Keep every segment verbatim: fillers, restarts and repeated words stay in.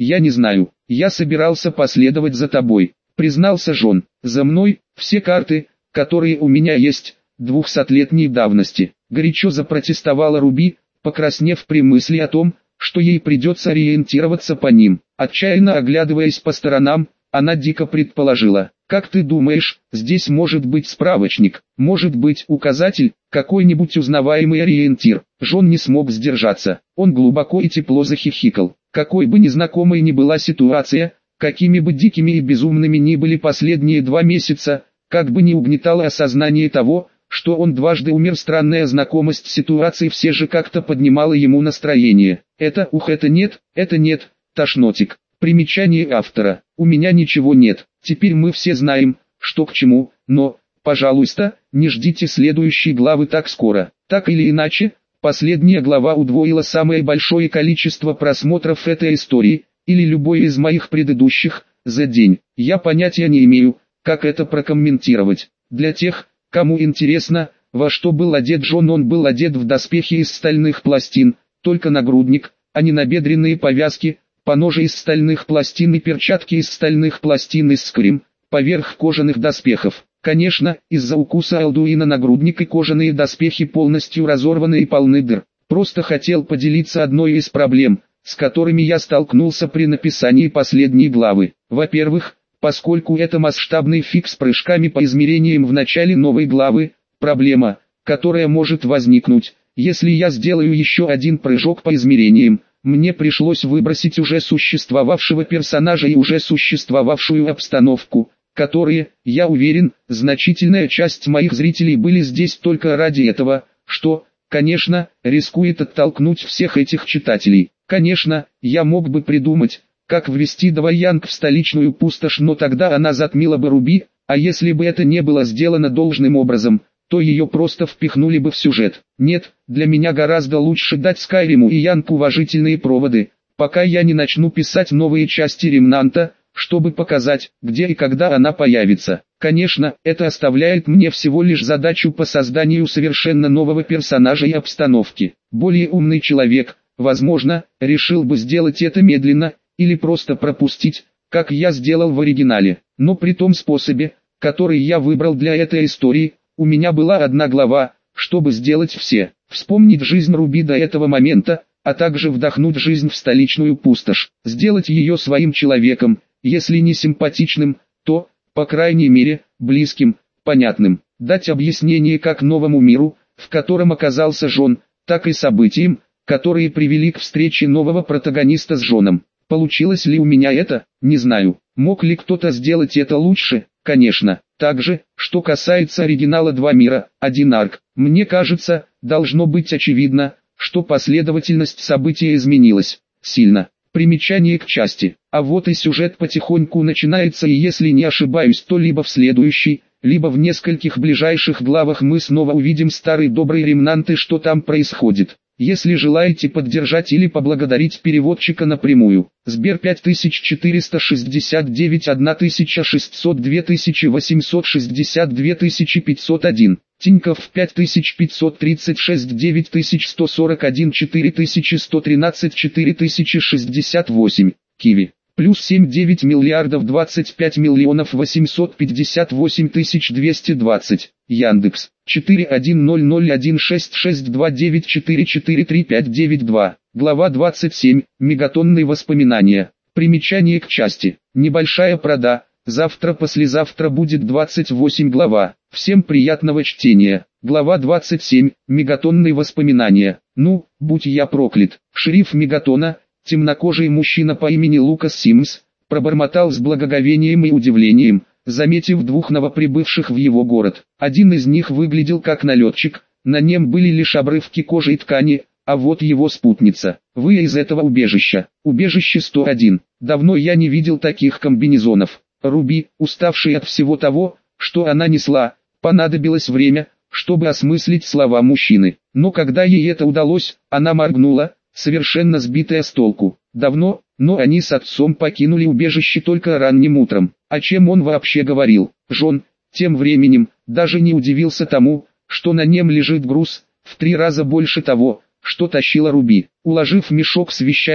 я не знаю, я собирался последовать за тобой, признался Джон. За мной, все карты, которые у меня есть, двухсотлетней давности. Горячо запротестовала Руби, покраснев при мысли о том, что ей придется ориентироваться по ним. Отчаянно оглядываясь по сторонам, она дико предположила: «Как ты думаешь, здесь может быть справочник, может быть указатель, какой-нибудь узнаваемый ориентир?» Джон не смог сдержаться, он глубоко и тепло захихикал. Какой бы незнакомой ни была ситуация, какими бы дикими и безумными ни были последние два месяца, как бы ни угнетало осознание того, что он дважды умер, странная знакомость ситуации все же как-то поднимала ему настроение. Это, ух, это нет, это нет, тошнотик. Примечание автора. У меня ничего нет, теперь мы все знаем, что к чему, но, пожалуйста, не ждите следующей главы так скоро. Так или иначе, последняя глава удвоила самое большое количество просмотров этой истории, или любой из моих предыдущих, за день. Я понятия не имею, как это прокомментировать. Для тех, кому интересно, во что был одет Джон, он был одет в доспехи из стальных пластин, только нагрудник, а не набедренные повязки, поножи из стальных пластин и перчатки из стальных пластин из скрим, поверх кожаных доспехов. Конечно, из-за укуса Алдуина нагрудник и кожаные доспехи полностью разорваны и полны дыр. Просто хотел поделиться одной из проблем, с которыми я столкнулся при написании последней главы. Во-первых, поскольку это масштабный фиг с прыжками по измерениям в начале новой главы, проблема, которая может возникнуть, если я сделаю еще один прыжок по измерениям, мне пришлось выбросить уже существовавшего персонажа и уже существовавшую обстановку, которые, я уверен, значительная часть моих зрителей были здесь только ради этого, что, конечно, рискует оттолкнуть всех этих читателей. Конечно, я мог бы придумать, как ввести Даваянг в столичную пустошь, но тогда она затмила бы Руби, а если бы это не было сделано должным образом, то ее просто впихнули бы в сюжет. Нет, для меня гораздо лучше дать Скайриму и Янг уважительные проводы, пока я не начну писать новые части Ремнанта, чтобы показать, где и когда она появится. Конечно, это оставляет мне всего лишь задачу по созданию совершенно нового персонажа и обстановки. Более умный человек, возможно, решил бы сделать это медленно, или просто пропустить, как я сделал в оригинале. Но при том способе, который я выбрал для этой истории, у меня была одна глава, чтобы сделать все. Вспомнить жизнь Руби до этого момента, а также вдохнуть жизнь в столичную пустошь. Сделать ее своим человеком, если не симпатичным, то, по крайней мере, близким, понятным. Дать объяснение как новому миру, в котором оказался Джон, так и событиям, которые привели к встрече нового протагониста с Джоном. Получилось ли у меня это, не знаю. Мог ли кто-то сделать это лучше? Конечно. Также, что касается оригинала «Два мира, один арк», мне кажется, должно быть очевидно, что последовательность событий изменилась сильно. Примечание к части. А вот и сюжет потихоньку начинается, и если не ошибаюсь, то либо в следующей, либо в нескольких ближайших главах мы снова увидим старый добрый Ремнант и что там происходит. Если желаете поддержать или поблагодарить переводчика напрямую, Сбер пять тысяч четыреста шестьдесят девять тысяча шестьсот два тысячи восемьсот шестьдесят два тысячи пятьсот один, Тинькофф пять тысяч пятьсот тридцать шесть девять тысяч сто сорок один четыре тысячи сто тринадцать четыре тысячи шестьдесят восемь, Киви. Плюс семь девять миллиардов двадцать пять миллионов восемьсот пятьдесят восемь тысяч двести двадцать. Яндекс. четыре один ноль ноль один шесть шесть два девять четыре четыре три пять девять два. Глава двадцать семь. Мегатонные воспоминания. Примечание к части. Небольшая прода. Завтра-послезавтра будет двадцать восемь глава. Всем приятного чтения. Глава двадцать семь. Мегатонные воспоминания. Ну, будь я проклят. Шериф Мегатона, темнокожий мужчина по имени Лукас Симмс, пробормотал с благоговением и удивлением, заметив двух новоприбывших в его город. Один из них выглядел как налетчик, на нем были лишь обрывки кожи и ткани, а вот его спутница. Вы из этого убежища. Убежище сто один. Давно я не видел таких комбинезонов. Руби, уставшая от всего того, что она несла, понадобилось время, чтобы осмыслить слова мужчины. Но когда ей это удалось, она моргнула, совершенно сбитая с толку. Давно, но они с отцом покинули убежище только ранним утром. О чем он вообще говорил? Джон, тем временем, даже не удивился тому, что на нем лежит груз, в три раза больше того, что тащила Руби. Уложив мешок с вещами,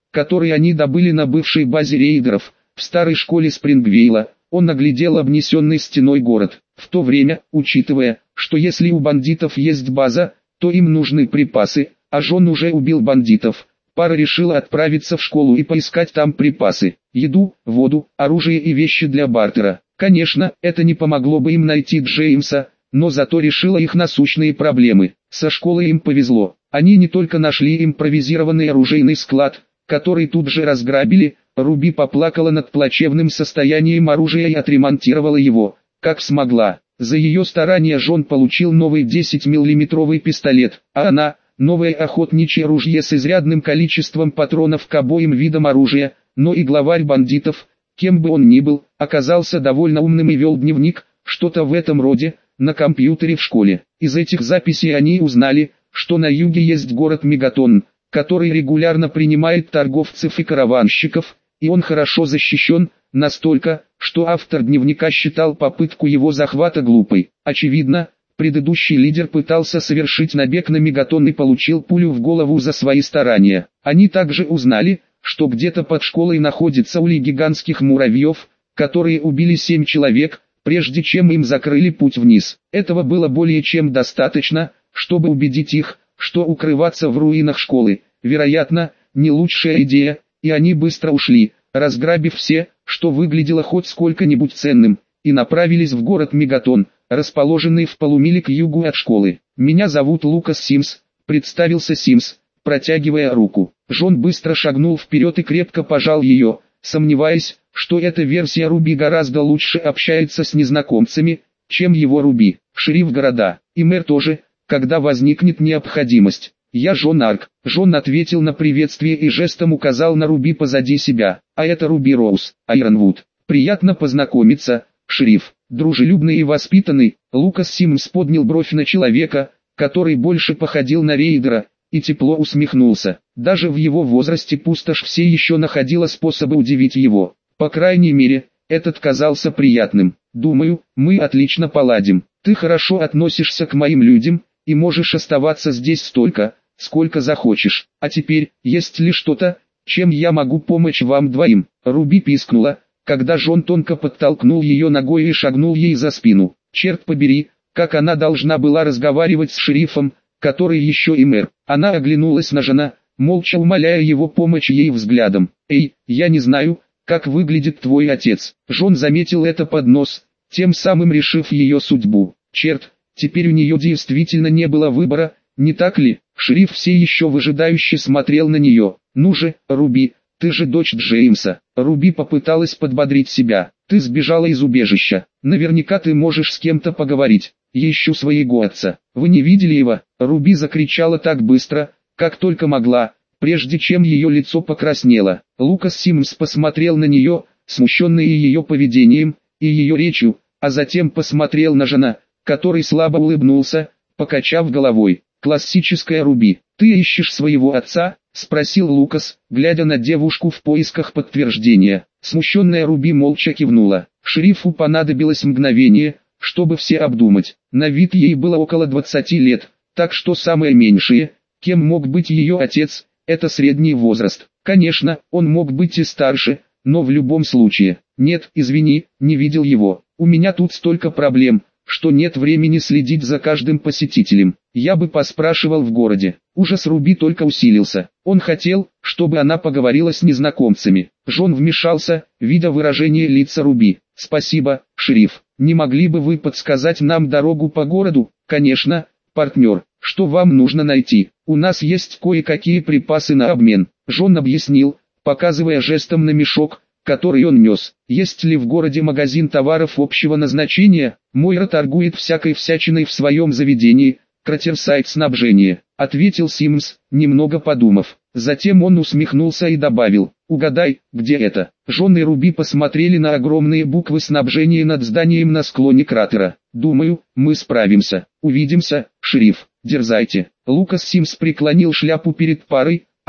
который они добыли на бывшей базе рейдеров, в старой школе Спрингвейла. Он оглядел обнесенный стеной город. В то время, учитывая, что если у бандитов есть база, то им нужны припасы, а Джон уже убил бандитов, пара решила отправиться в школу и поискать там припасы, еду, воду, оружие и вещи для бартера. Конечно, это не помогло бы им найти Джеймса, но зато решило их насущные проблемы. Со школой им повезло. Они не только нашли импровизированный оружейный склад, который тут же разграбили. Руби поплакала над плачевным состоянием оружия и отремонтировала его, как смогла. За ее старания Джон получил новый десятимиллиметровый пистолет, а она – новое охотничье ружье с изрядным количеством патронов к обоим видам оружия. Но и главарь бандитов, кем бы он ни был, оказался довольно умным и вел дневник, что-то в этом роде, на компьютере в школе. Из этих записей они узнали, что на юге есть город Мегатон, который регулярно принимает торговцев и караванщиков, и он хорошо защищен, настолько, что автор дневника считал попытку его захвата глупой. Очевидно, предыдущий лидер пытался совершить набег на Мегатон и получил пулю в голову за свои старания. Они также узнали, что где-то под школой находится улей гигантских муравьев, которые убили семь человек, прежде чем им закрыли путь вниз. Этого было более чем достаточно, чтобы убедить их, что укрываться в руинах школы, вероятно, не лучшая идея, и они быстро ушли, разграбив все, что выглядело хоть сколько-нибудь ценным, и направились в город Мегатон, расположенный в полумиле к югу от школы. «Меня зовут Лукас Симс», — представился Симс, протягивая руку. Джон быстро шагнул вперед и крепко пожал ее, сомневаясь, что эта версия Руби гораздо лучше общается с незнакомцами, чем его Руби. Шериф города, и мэр тоже, когда возникнет необходимость. «Я Джон Арк», — Джон ответил на приветствие и жестом указал на Руби позади себя. «А это Руби Роуз, Айронвуд. Приятно познакомиться, шериф». Дружелюбный и воспитанный, Лукас Симмс поднял бровь на человека, который больше походил на рейдера, и тепло усмехнулся. Даже в его возрасте пустошь все еще находила способы удивить его. По крайней мере, этот казался приятным. «Думаю, мы отлично поладим. Ты хорошо относишься к моим людям, и можешь оставаться здесь столько, сколько захочешь. А теперь, есть ли что-то, чем я могу помочь вам двоим?» Руби пискнула, когда Джон тонко подтолкнул ее ногой и шагнул ей за спину. Черт побери, как она должна была разговаривать с шерифом, который еще и мэр. Она оглянулась на Джона, молча умоляя его помочь ей взглядом. «Эй, я не знаю, как выглядит твой отец». Джон заметил это под нос, тем самым решив ее судьбу. Черт, теперь у нее действительно не было выбора, не так ли? Шериф все еще выжидающе смотрел на нее. «Ну же, Руби, ты же дочь Джеймса». Руби попыталась подбодрить себя. «Ты сбежала из убежища. Наверняка ты можешь с кем-то поговорить. Я ищу своего отца. Вы не видели его?» Руби закричала так быстро, как только могла, прежде чем ее лицо покраснело. Лукас Симмс посмотрел на нее, смущенный ее поведением и ее речью, а затем посмотрел на Джона, который слабо улыбнулся, покачав головой. «Классическая Руби. Ты ищешь своего отца?» — спросил Лукас, глядя на девушку в поисках подтверждения. Смущенная Руби молча кивнула. Шерифу понадобилось мгновение, чтобы все обдумать. На вид ей было около двадцати лет, так что самое меньшее, кем мог быть ее отец, это средний возраст. Конечно, он мог быть и старше, но в любом случае. «Нет, извини, не видел его. У меня тут столько проблем, что нет времени следить за каждым посетителем. Я бы поспрашивал в городе». Ужас Руби только усилился. Он хотел, чтобы она поговорила с незнакомцами. Джон вмешался, видя выражение лица Руби. «Спасибо, шериф. Не могли бы вы подсказать нам дорогу по городу?» «Конечно, партнер. Что вам нужно найти? У нас есть кое-какие припасы на обмен». Джон объяснил, показывая жестом на мешок, который он нес. «Есть ли в городе магазин товаров общего назначения? Мойра торгует всякой всячиной в своем заведении, Кратерсайд снабжения», — ответил Симмс, немного подумав. Затем он усмехнулся и добавил: «Угадай, где это?» Джон и Руби посмотрели на огромные буквы снабжения над зданием на склоне кратера. «Думаю, мы справимся. Увидимся, шериф. Дерзайте». Лукас Симмс преклонил шляпу перед парой,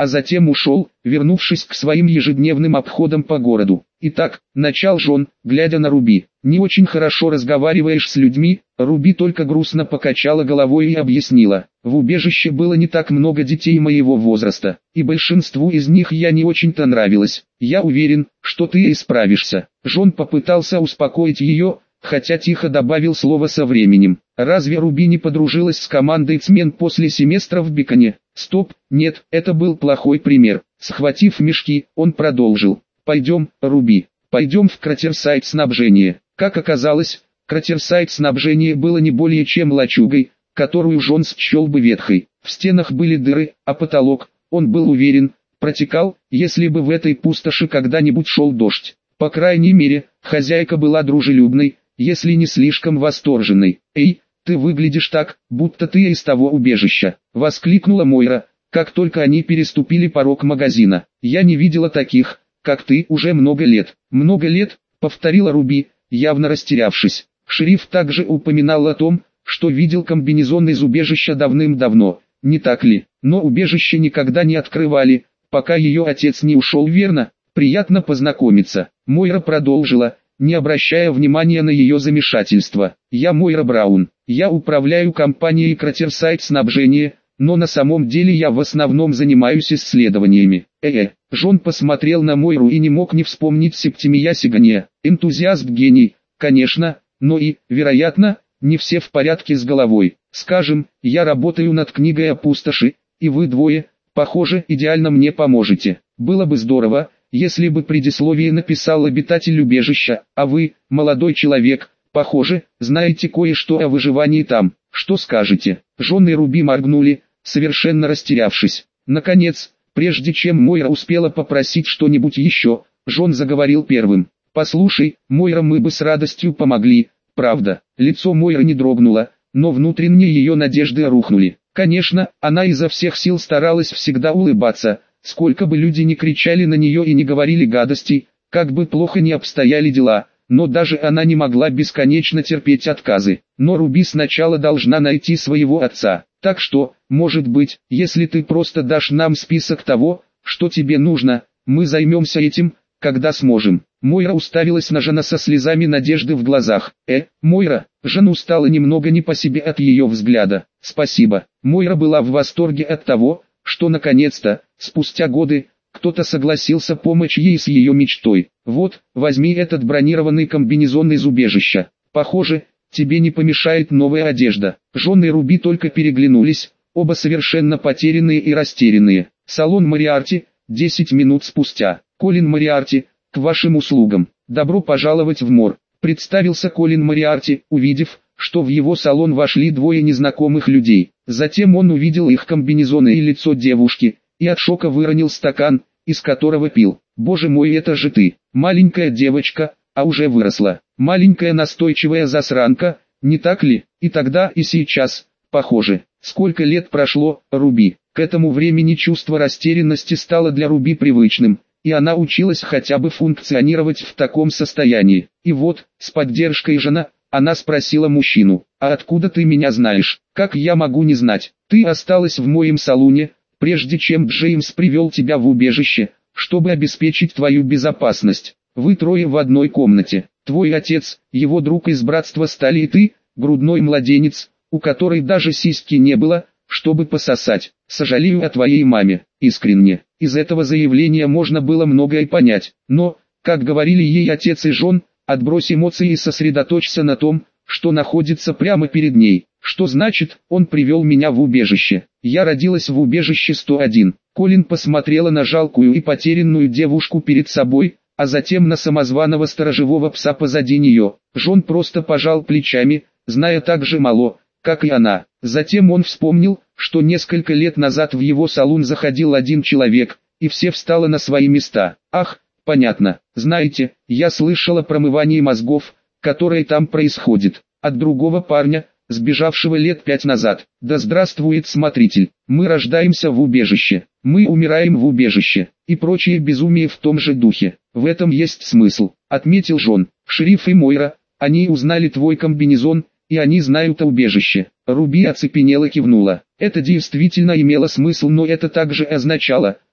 а затем ушел, вернувшись к своим ежедневным обходам по городу. «Итак», — начал Джон, глядя на Руби, — «не очень хорошо разговариваешь с людьми». Руби только грустно покачала головой и объяснила: «В убежище было не так много детей моего возраста, и большинству из них я не очень-то нравилась. Я уверен, что ты исправишься». Джон попытался успокоить ее, хотя тихо добавил слово «со временем». «Разве Руби не подружилась с командой Цмен после семестра в Биконе?» «Стоп, нет, это был плохой пример». Схватив мешки, он продолжил: «Пойдем, Руби, пойдем в кратерсайт снабжения». Как оказалось, кратерсайт снабжения было не более чем лачугой, которую Джон счел бы ветхой. В стенах были дыры, а потолок, он был уверен, протекал, если бы в этой пустоши когда-нибудь шел дождь. По крайней мере, хозяйка была дружелюбной, если не слишком восторженной. «Эй, ты выглядишь так, будто ты из того убежища», — воскликнула Мойра, как только они переступили порог магазина. «Я не видела таких, как ты, уже много лет». «Много лет», — повторила Руби, явно растерявшись. Шериф также упоминал о том, что видел комбинезон из убежища давным-давно, не так ли? Но убежище никогда не открывали, пока ее отец не ушел, верно? Приятно познакомиться. Мойра продолжила, не обращая внимания на ее замешательство. «Я Мойра Браун. Я управляю компанией Кратерсайт снабжения, но на самом деле я в основном занимаюсь исследованиями». Э-э. Джон посмотрел на Мойру и не мог не вспомнить Септимия Сигания. Энтузиаст-гений, конечно, но и, вероятно, не все в порядке с головой. Скажем, я работаю над книгой о пустоши, и вы двое, похоже, идеально мне поможете. Было бы здорово, если бы предисловие написал обитатель убежища, а вы, молодой человек, похоже, знаете кое-что о выживании там. Что скажете?» Джон и Руби моргнули, совершенно растерявшись. Наконец, прежде чем Мойра успела попросить что-нибудь еще, Джон заговорил первым. «Послушай, Мойра, мы бы с радостью помогли, правда». Лицо Мойры не дрогнуло, но внутренние ее надежды рухнули. Конечно, она изо всех сил старалась всегда улыбаться, сколько бы люди ни кричали на нее и не говорили гадостей, как бы плохо ни обстояли дела, но даже она не могла бесконечно терпеть отказы. Но Руби сначала должна найти своего отца. Так что, может быть, если ты просто дашь нам список того, что тебе нужно, мы займемся этим, когда сможем». Мойра уставилась на Жена со слезами надежды в глазах. «Э, Мойра», Жену стало немного не по себе от ее взгляда. «Спасибо». Мойра была в восторге от того, что наконец-то, спустя годы, кто-то согласился помочь ей с ее мечтой. «Вот, возьми этот бронированный комбинезон из убежища. Похоже, тебе не помешает новая одежда». Джон и Руби только переглянулись, оба совершенно потерянные и растерянные. Салон Мориарти, десять минут спустя. «Колин Мориарти, к вашим услугам. Добро пожаловать в Мор», — представился Колин Мориарти, увидев, что в его салон вошли двое незнакомых людей. Затем он увидел их комбинезоны и лицо девушки, и от шока выронил стакан, из которого пил. «Боже мой, это же ты, маленькая девочка, а уже выросла. Маленькая настойчивая засранка, не так ли? И тогда, и сейчас, похоже. Сколько лет прошло, Руби?» К этому времени чувство растерянности стало для Руби привычным, и она училась хотя бы функционировать в таком состоянии. И вот, с поддержкой Жена, она спросила мужчину: «А откуда ты меня знаешь?» «Как я могу не знать? Ты осталась в моем салоне, прежде чем Джеймс привел тебя в убежище, чтобы обеспечить твою безопасность. Вы трое в одной комнате. Твой отец, его друг из братства стали и ты, грудной младенец, у которой даже сиськи не было, чтобы пососать. Сожалею о твоей маме, искренне». Из этого заявления можно было многое понять, но, как говорили ей отец и Джон, отбрось эмоции и сосредоточься на том, что находится прямо перед ней. «Что значит, он привел меня в убежище? Я родилась в убежище сто один. Колин посмотрела на жалкую и потерянную девушку перед собой, а затем на самозваного сторожевого пса позади нее. Джон просто пожал плечами, зная так же мало, как и она. Затем он вспомнил, что несколько лет назад в его салон заходил один человек, и все встало на свои места. «Ах, понятно. Знаете, я слышал о промывании мозгов, которое там происходит, от другого парня, сбежавшего лет пять назад. Да здравствует смотритель. Мы рождаемся в убежище, мы умираем в убежище, и прочее безумие в том же духе. В этом есть смысл», — отметил Джон. «Шериф и Мойра, они узнали твой комбинезон, и они знают о убежище». Руби оцепенела, кивнула. Это действительно имело смысл, но это также означало,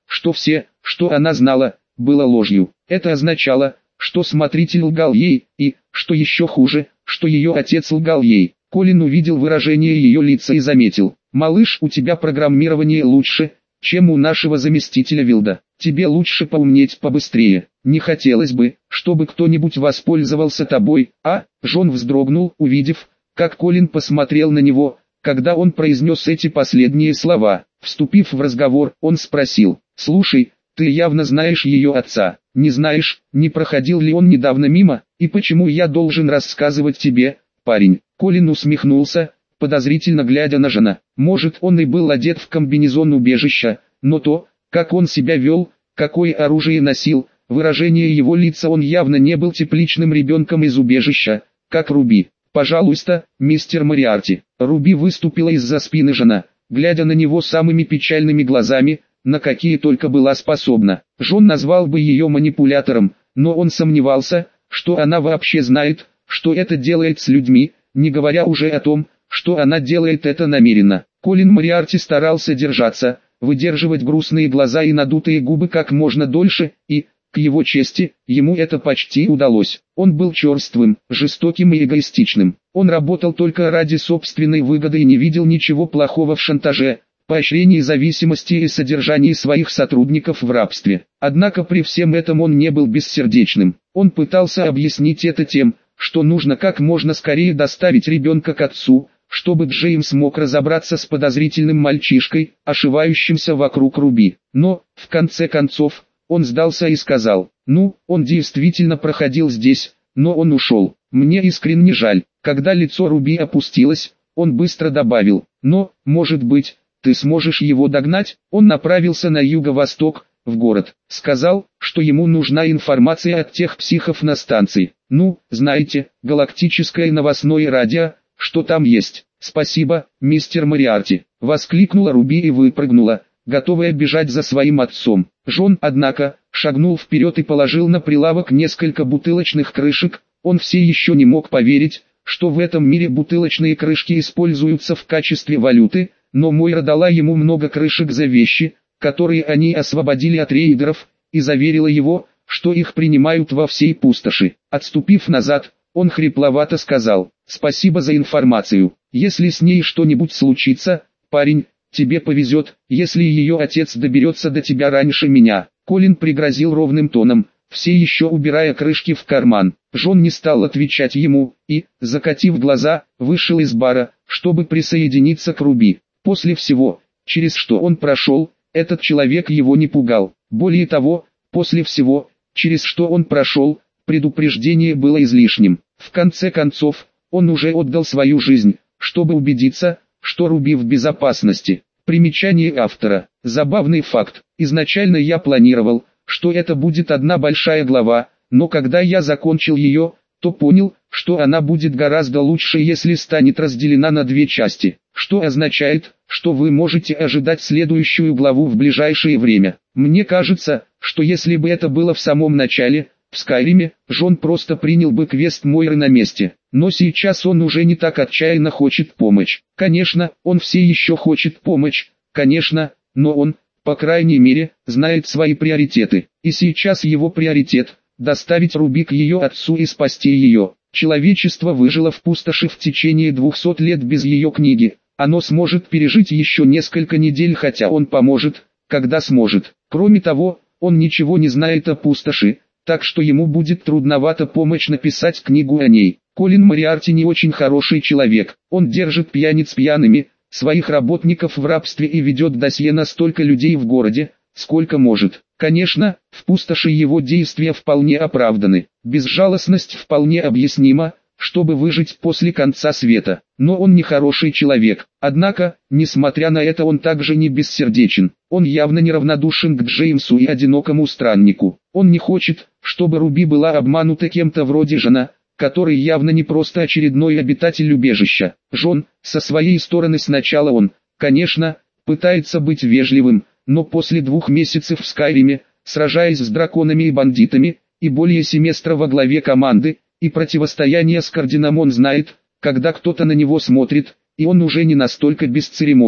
что все, что она знала, было ложью. Это означало, что смотритель лгал ей, и, что еще хуже, что ее отец лгал ей. Колин увидел выражение ее лица и заметил: «Малыш, у тебя программирование лучше, чем у нашего заместителя Вилда. Тебе лучше поумнеть побыстрее. Не хотелось бы, чтобы кто-нибудь воспользовался тобой, а?» Джон вздрогнул, увидев, как Колин посмотрел на него, когда он произнес эти последние слова. Вступив в разговор, он спросил: «Слушай, ты явно знаешь ее отца. Не знаешь, не проходил ли он недавно мимо, и почему я должен рассказывать тебе, парень?» Колин усмехнулся, подозрительно глядя на Жона. Может, он и был одет в комбинезон убежища, но то, как он себя вел, какое оружие носил, выражение его лица, он явно не был тепличным ребенком из убежища, как Руби. «Пожалуйста, мистер Мориарти». Руби выступила из-за спины Жона, глядя на него самыми печальными глазами, на какие только была способна. Джон назвал бы ее манипулятором, но он сомневался, что она вообще знает, что это делает с людьми, не говоря уже о том, что она делает это намеренно. Колин Мориарти старался держаться, выдерживать грустные глаза и надутые губы как можно дольше, и, к его чести, ему это почти удалось. Он был черствым, жестоким и эгоистичным. Он работал только ради собственной выгоды и не видел ничего плохого в шантаже, поощрении зависимости и содержании своих сотрудников в рабстве. Однако при всем этом он не был бессердечным. Он пытался объяснить это тем, что нужно как можно скорее доставить ребенка к отцу, чтобы Джеймс мог разобраться с подозрительным мальчишкой, ошивающимся вокруг Руби. Но, в конце концов, он сдался и сказал: «Ну, он действительно проходил здесь, но он ушел. Мне искренне жаль». Когда лицо Руби опустилось, он быстро добавил: «Но, может быть, ты сможешь его догнать?» Он направился на юго-восток, в город. Сказал, что ему нужна информация от тех психов на станции. «Ну, знаете, галактическое новостное радио, что там есть». «Спасибо, мистер Мориарти», — воскликнула Руби и выпрыгнула, готовая бежать за своим отцом. Джон, однако, шагнул вперед и положил на прилавок несколько бутылочных крышек. Он все еще не мог поверить, что в этом мире бутылочные крышки используются в качестве валюты, но Мойра дала ему много крышек за вещи, которые они освободили от рейдеров, и заверила его, что их принимают во всей пустоши. Отступив назад, он хрипловато сказал: «Спасибо за информацию. Если с ней что-нибудь случится, парень, тебе повезет, если ее отец доберется до тебя раньше меня». Колин пригрозил ровным тоном, все еще убирая крышки в карман. Джон не стал отвечать ему, и, закатив глаза, вышел из бара, чтобы присоединиться к Руби. После всего, через что он прошел, этот человек его не пугал. Более того, после всего, через что он прошел, предупреждение было излишним. В конце концов, он уже отдал свою жизнь, чтобы убедиться, что Руби в безопасности. Примечание автора. Забавный факт. Изначально я планировал, что это будет одна большая глава, но когда я закончил ее, то понял, что она будет гораздо лучше, если станет разделена на две части, что означает, что вы можете ожидать следующую главу в ближайшее время. Мне кажется, что если бы это было в самом начале, в Скайриме, Джон просто принял бы квест Мойры на месте, но сейчас он уже не так отчаянно хочет помочь. Конечно, он все еще хочет помочь, конечно, но он, по крайней мере, знает свои приоритеты, и сейчас его приоритет – доставить Руби к ее отцу и спасти ее. Человечество выжило в пустоши в течение двухсот лет без ее книги, оно сможет пережить еще несколько недель, хотя он поможет, когда сможет. Кроме того, он ничего не знает о пустоши, так что ему будет трудновато помочь написать книгу о ней. Колин Мориарти не очень хороший человек, он держит пьяниц пьяными, своих работников в рабстве и ведет досье на столько людей в городе, сколько может. Конечно, в пустоши его действия вполне оправданы, безжалостность вполне объяснима, чтобы выжить после конца света, но он не хороший человек. Однако, несмотря на это, он также не бессердечен, он явно неравнодушен к Джеймсу и одинокому страннику. Он не хочет, чтобы Руби была обманута кем-то вроде Жона, который явно не просто очередной обитатель убежища. Джон, со своей стороны сначала он, конечно, пытается быть вежливым, но после двух месяцев в Скайриме, сражаясь с драконами и бандитами, и более семестра во главе команды, и противостояния с Кардином, он знает, когда кто-то на него смотрит, и он уже не настолько бесцеремонен.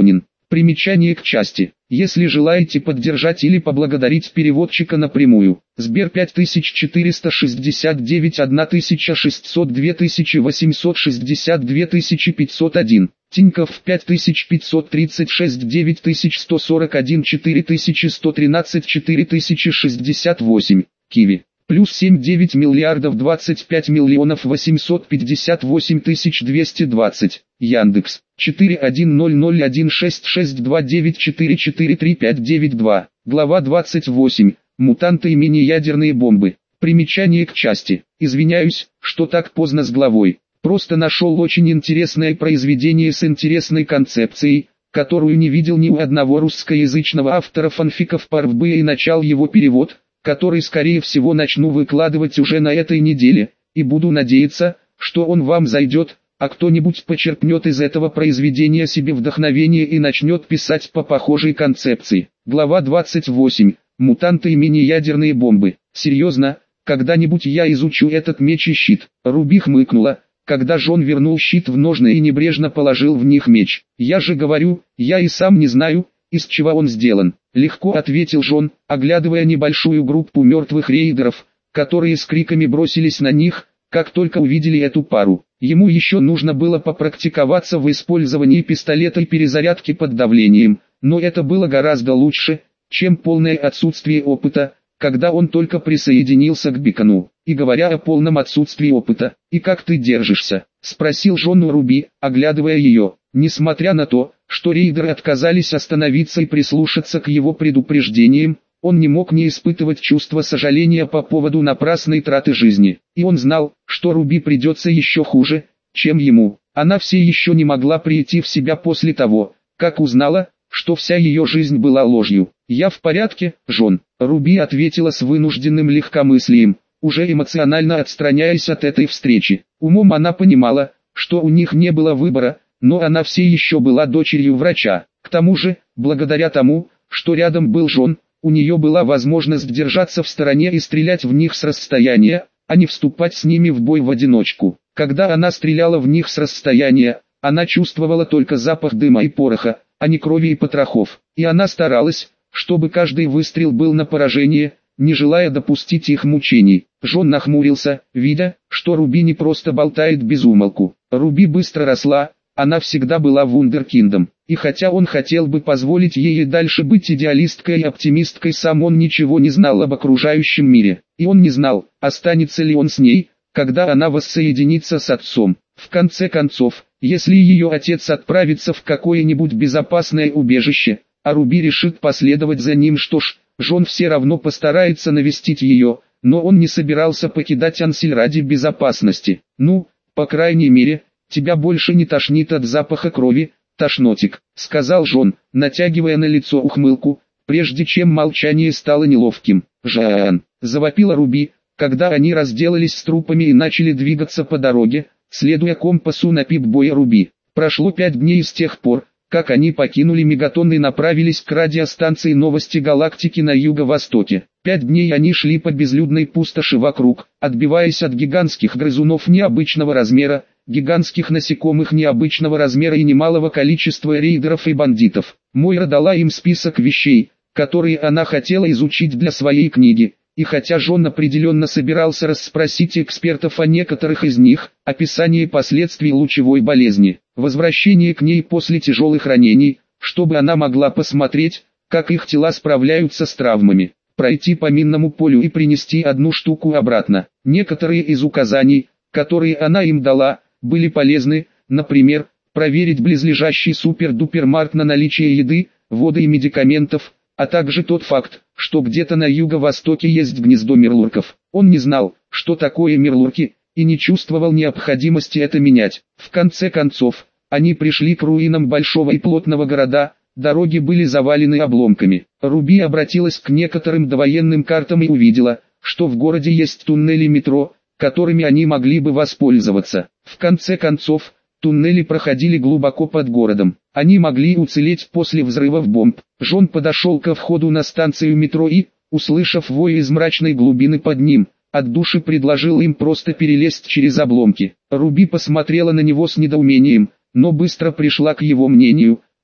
Примечание к части. Если желаете поддержать или поблагодарить переводчика напрямую. Сбер пять тысяч четыреста шестьдесят девять тысяча шестьсот два тысячи восемьсот шестьдесят два тысячи пятьсот один. Тинькофф пять тысяч пятьсот тридцать шесть девять тысяч сто сорок один четыре тысячи сто тринадцать четыре тысячи шестьдесят восемь. Киви. Плюс семь девять миллиардов двадцать пять миллионов восемьсот пятьдесят восемь тысяч двести двадцать. Яндекс. четыре один ноль ноль один шесть шесть два девять четыре четыре три пять девять два. Глава двадцать восемь. Мутанты и мини-ядерные бомбы. Примечание к части. Извиняюсь, что так поздно с главой. Просто нашел очень интересное произведение с интересной концепцией, которую не видел ни у одного русскоязычного автора фанфиков по эр вэ бэ, и начал его перевод, который скорее всего начну выкладывать уже на этой неделе, и буду надеяться, что он вам зайдет, а кто-нибудь почерпнет из этого произведения себе вдохновение и начнет писать по похожей концепции. Глава двадцать восемь. Мутанты и мини-ядерные бомбы. Серьезно, когда-нибудь я изучу этот меч и щит. Руби хмыкнула, когда Джон вернул щит в ножны и небрежно положил в них меч. Я же говорю, я и сам не знаю, из чего он сделан. Легко ответил Джон, оглядывая небольшую группу мертвых рейдеров, которые с криками бросились на них, как только увидели эту пару. Ему еще нужно было попрактиковаться в использовании пистолета и перезарядки под давлением, но это было гораздо лучше, чем полное отсутствие опыта, когда он только присоединился к Бикону. И говоря о полном отсутствии опыта, «И как ты держишься?» — спросил Джон у Руби, оглядывая ее. Несмотря на то, что рейдеры отказались остановиться и прислушаться к его предупреждениям, он не мог не испытывать чувства сожаления по поводу напрасной траты жизни. И он знал, что Руби придется еще хуже, чем ему. Она все еще не могла прийти в себя после того, как узнала, что вся ее жизнь была ложью. «Я в порядке, Джон», — Руби ответила с вынужденным легкомыслием, уже эмоционально отстраняясь от этой встречи. Умом она понимала, что у них не было выбора, но она все еще была дочерью врача. К тому же, благодаря тому, что рядом был Джон, у нее была возможность держаться в стороне и стрелять в них с расстояния, а не вступать с ними в бой в одиночку. Когда она стреляла в них с расстояния, она чувствовала только запах дыма и пороха, а не крови и потрохов. И она старалась, чтобы каждый выстрел был на поражение, не желая допустить их мучений. Джон нахмурился, видя, что Руби не просто болтает без умолку. Руби быстро росла, она всегда была вундеркиндом. И хотя он хотел бы позволить ей и дальше быть идеалисткой и оптимисткой, сам он ничего не знал об окружающем мире. И он не знал, останется ли он с ней, когда она воссоединится с отцом. В конце концов, если ее отец отправится в какое-нибудь безопасное убежище, а Руби решит последовать за ним, что ж, Джон все равно постарается навестить ее, но он не собирался покидать Ансель ради безопасности. «Ну, по крайней мере, тебя больше не тошнит от запаха крови, тошнотик», — сказал Джон, натягивая на лицо ухмылку, прежде чем молчание стало неловким. «Жан!» — завопила Руби, когда они разделались с трупами и начали двигаться по дороге, следуя компасу на пип-бое Руби. Прошло пять дней с тех пор, как они покинули Мегатон и направились к радиостанции «Новости Галактики» на юго-востоке. Пять дней они шли по безлюдной пустоши вокруг, отбиваясь от гигантских грызунов необычного размера, гигантских насекомых необычного размера и немалого количества рейдеров и бандитов. Мойра дала им список вещей, которые она хотела изучить для своей книги. И хотя Джон определенно собирался расспросить экспертов о некоторых из них, описание последствий лучевой болезни, возвращение к ней после тяжелых ранений, чтобы она могла посмотреть, как их тела справляются с травмами, пройти по минному полю и принести одну штуку обратно. Некоторые из указаний, которые она им дала, были полезны, например, проверить близлежащий супер-дупермаркет на наличие еды, воды и медикаментов, а также тот факт, что где-то на юго-востоке есть гнездо мирлурков. Он не знал, что такое мирлурки, и не чувствовал необходимости это менять. В конце концов, они пришли к руинам большого и плотного города, дороги были завалены обломками. Руби обратилась к некоторым довоенным картам и увидела, что в городе есть туннели метро, которыми они могли бы воспользоваться. В конце концов, туннели проходили глубоко под городом. Они могли уцелеть после взрывов бомб. Джон подошел ко входу на станцию метро и, услышав вой из мрачной глубины под ним, от души предложил им просто перелезть через обломки. Руби посмотрела на него с недоумением, но быстро пришла к его мнению.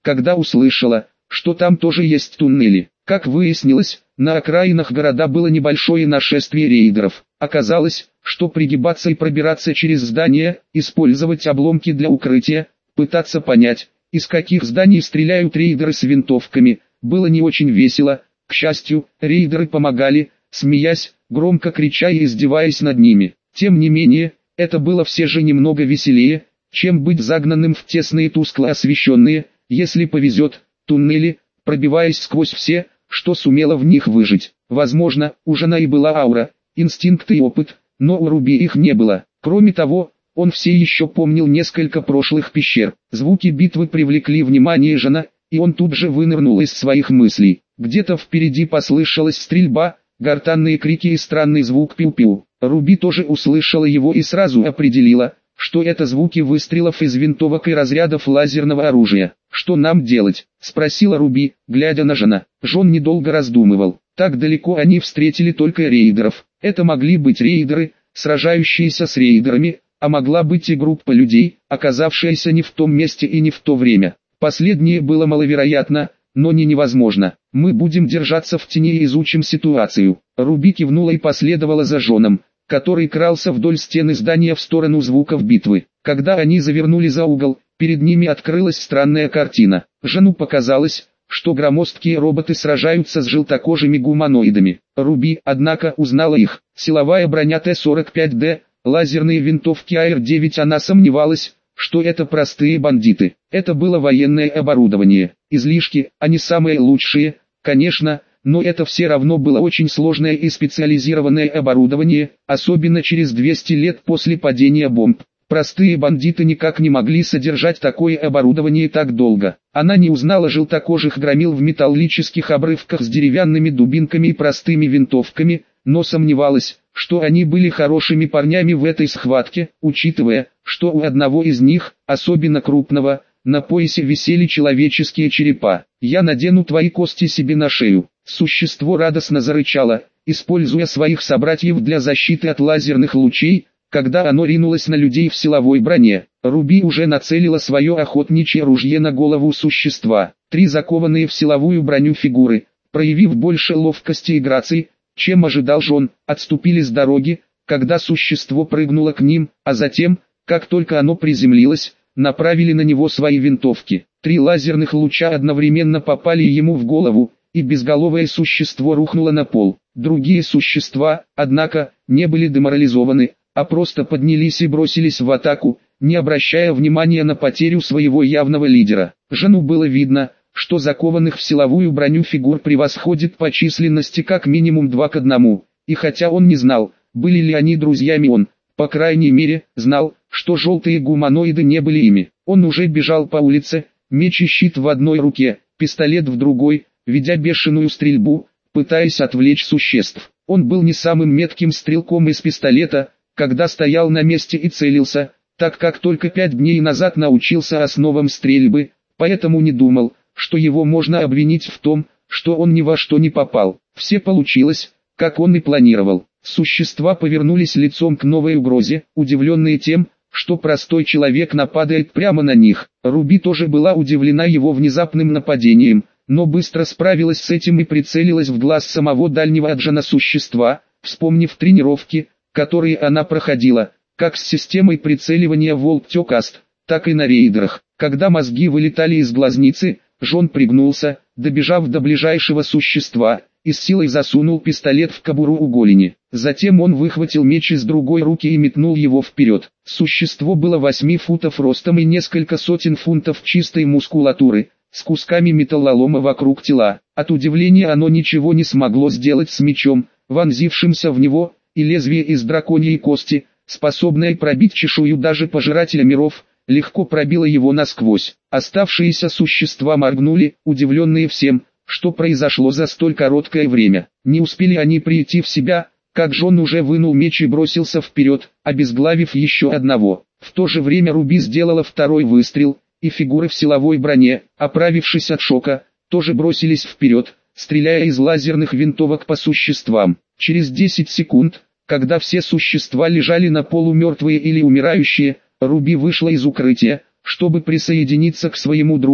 когда услышала, что там тоже есть туннели. Как выяснилось, на окраинах города было небольшое нашествие рейдеров. Оказалось, что пригибаться и пробираться через здания, использовать обломки для укрытия, пытаться понять, из каких зданий стреляют рейдеры с винтовками, было не очень весело. К счастью, рейдеры помогали, смеясь, громко крича и издеваясь над ними. Тем не менее, это было все же немного веселее, чем быть загнанным в тесные тускло освещенные, если повезет, туннели, пробиваясь сквозь все, что сумело в них выжить. Возможно, у Жана и была аура, инстинкт и опыт, но у Руби их не было. Кроме того, он все еще помнил несколько прошлых пещер. Звуки битвы привлекли внимание Жана, и он тут же вынырнул из своих мыслей. Где-то впереди послышалась стрельба, гортанные крики и странный звук пиу-пиу. Руби тоже услышала его и сразу определила, что это звуки выстрелов из винтовок и разрядов лазерного оружия. «Что нам делать?» – спросила Руби, глядя на Жана. Жон недолго раздумывал. Так далеко они встретили только рейдеров. Это могли быть рейдеры, сражающиеся с рейдерами, а могла быть и группа людей, оказавшаяся не в том месте и не в то время. Последнее было маловероятно, но не невозможно. «Мы будем держаться в тени и изучим ситуацию». Руби кивнула и последовала за Жоном, который крался вдоль стены здания в сторону звуков битвы. Когда они завернули за угол, перед ними открылась странная картина. Жону показалось, что громоздкие роботы сражаются с желтокожими гуманоидами. Руби, однако, узнала их. Силовая броня Т сорок пять Д, лазерные винтовки А Р девять. Она сомневалась, что это простые бандиты. Это было военное оборудование. Излишки, они самые лучшие, конечно, но это все равно было очень сложное и специализированное оборудование, особенно через двести лет после падения бомб. Простые бандиты никак не могли содержать такое оборудование так долго. Она не узнала желтокожих громил в металлических обрывках с деревянными дубинками и простыми винтовками, но сомневалась, что они были хорошими парнями в этой схватке, учитывая, что у одного из них, особенно крупного, на поясе висели человеческие черепа. «Я надену твои кости себе на шею». Существо радостно зарычало, используя своих собратьев для защиты от лазерных лучей, когда оно ринулось на людей в силовой броне. Руби уже нацелила свое охотничье ружье на голову существа. Три закованные в силовую броню фигуры, проявив больше ловкости и грации, чем ожидал Жон, отступили с дороги, когда существо прыгнуло к ним, а затем, как только оно приземлилось, направили на него свои винтовки. Три лазерных луча одновременно попали ему в голову, и безголовое существо рухнуло на пол. Другие существа, однако, не были деморализованы, а просто поднялись и бросились в атаку, не обращая внимания на потерю своего явного лидера. Жону было видно, что закованных в силовую броню фигур превосходит по численности как минимум два к одному, и хотя он не знал, были ли они друзьями, он, по крайней мере, знал, что желтые гуманоиды не были ими. Он уже бежал по улице, меч и щит в одной руке, пистолет в другой, ведя бешеную стрельбу, пытаясь отвлечь существ. Он был не самым метким стрелком из пистолета, когда стоял на месте и целился, так как только пять дней назад научился основам стрельбы, поэтому не думал, что его можно обвинить в том, что он ни во что не попал. Все получилось, как он и планировал. Существа повернулись лицом к новой угрозе, удивленные тем, что простой человек нападает прямо на них. Руби тоже была удивлена его внезапным нападением, но быстро справилась с этим и прицелилась в глаз самого дальнего от Жона существа, вспомнив тренировки, которые она проходила, как с системой прицеливания Волк-Тёкаст, так и на рейдерах. Когда мозги вылетали из глазницы, Жон пригнулся, добежав до ближайшего существа, и с силой засунул пистолет в кобуру у голени. Затем он выхватил меч из другой руки и метнул его вперед. Существо было восьми футов ростом и несколько сотен фунтов чистой мускулатуры, с кусками металлолома вокруг тела. От удивления оно ничего не смогло сделать с мечом, вонзившимся в него, и лезвие из драконьей кости, способное пробить чешую даже пожирателя миров, легко пробило его насквозь. Оставшиеся существа моргнули, удивленные всем, что произошло за столь короткое время. Не успели они прийти в себя, как Жон уже вынул меч и бросился вперед, обезглавив еще одного. В то же время Руби сделала второй выстрел, и фигуры в силовой броне, оправившись от шока, тоже бросились вперед, стреляя из лазерных винтовок по существам. Через десять секунд, когда все существа лежали на полу мертвые или умирающие, Руби вышла из укрытия, чтобы присоединиться к своему другу,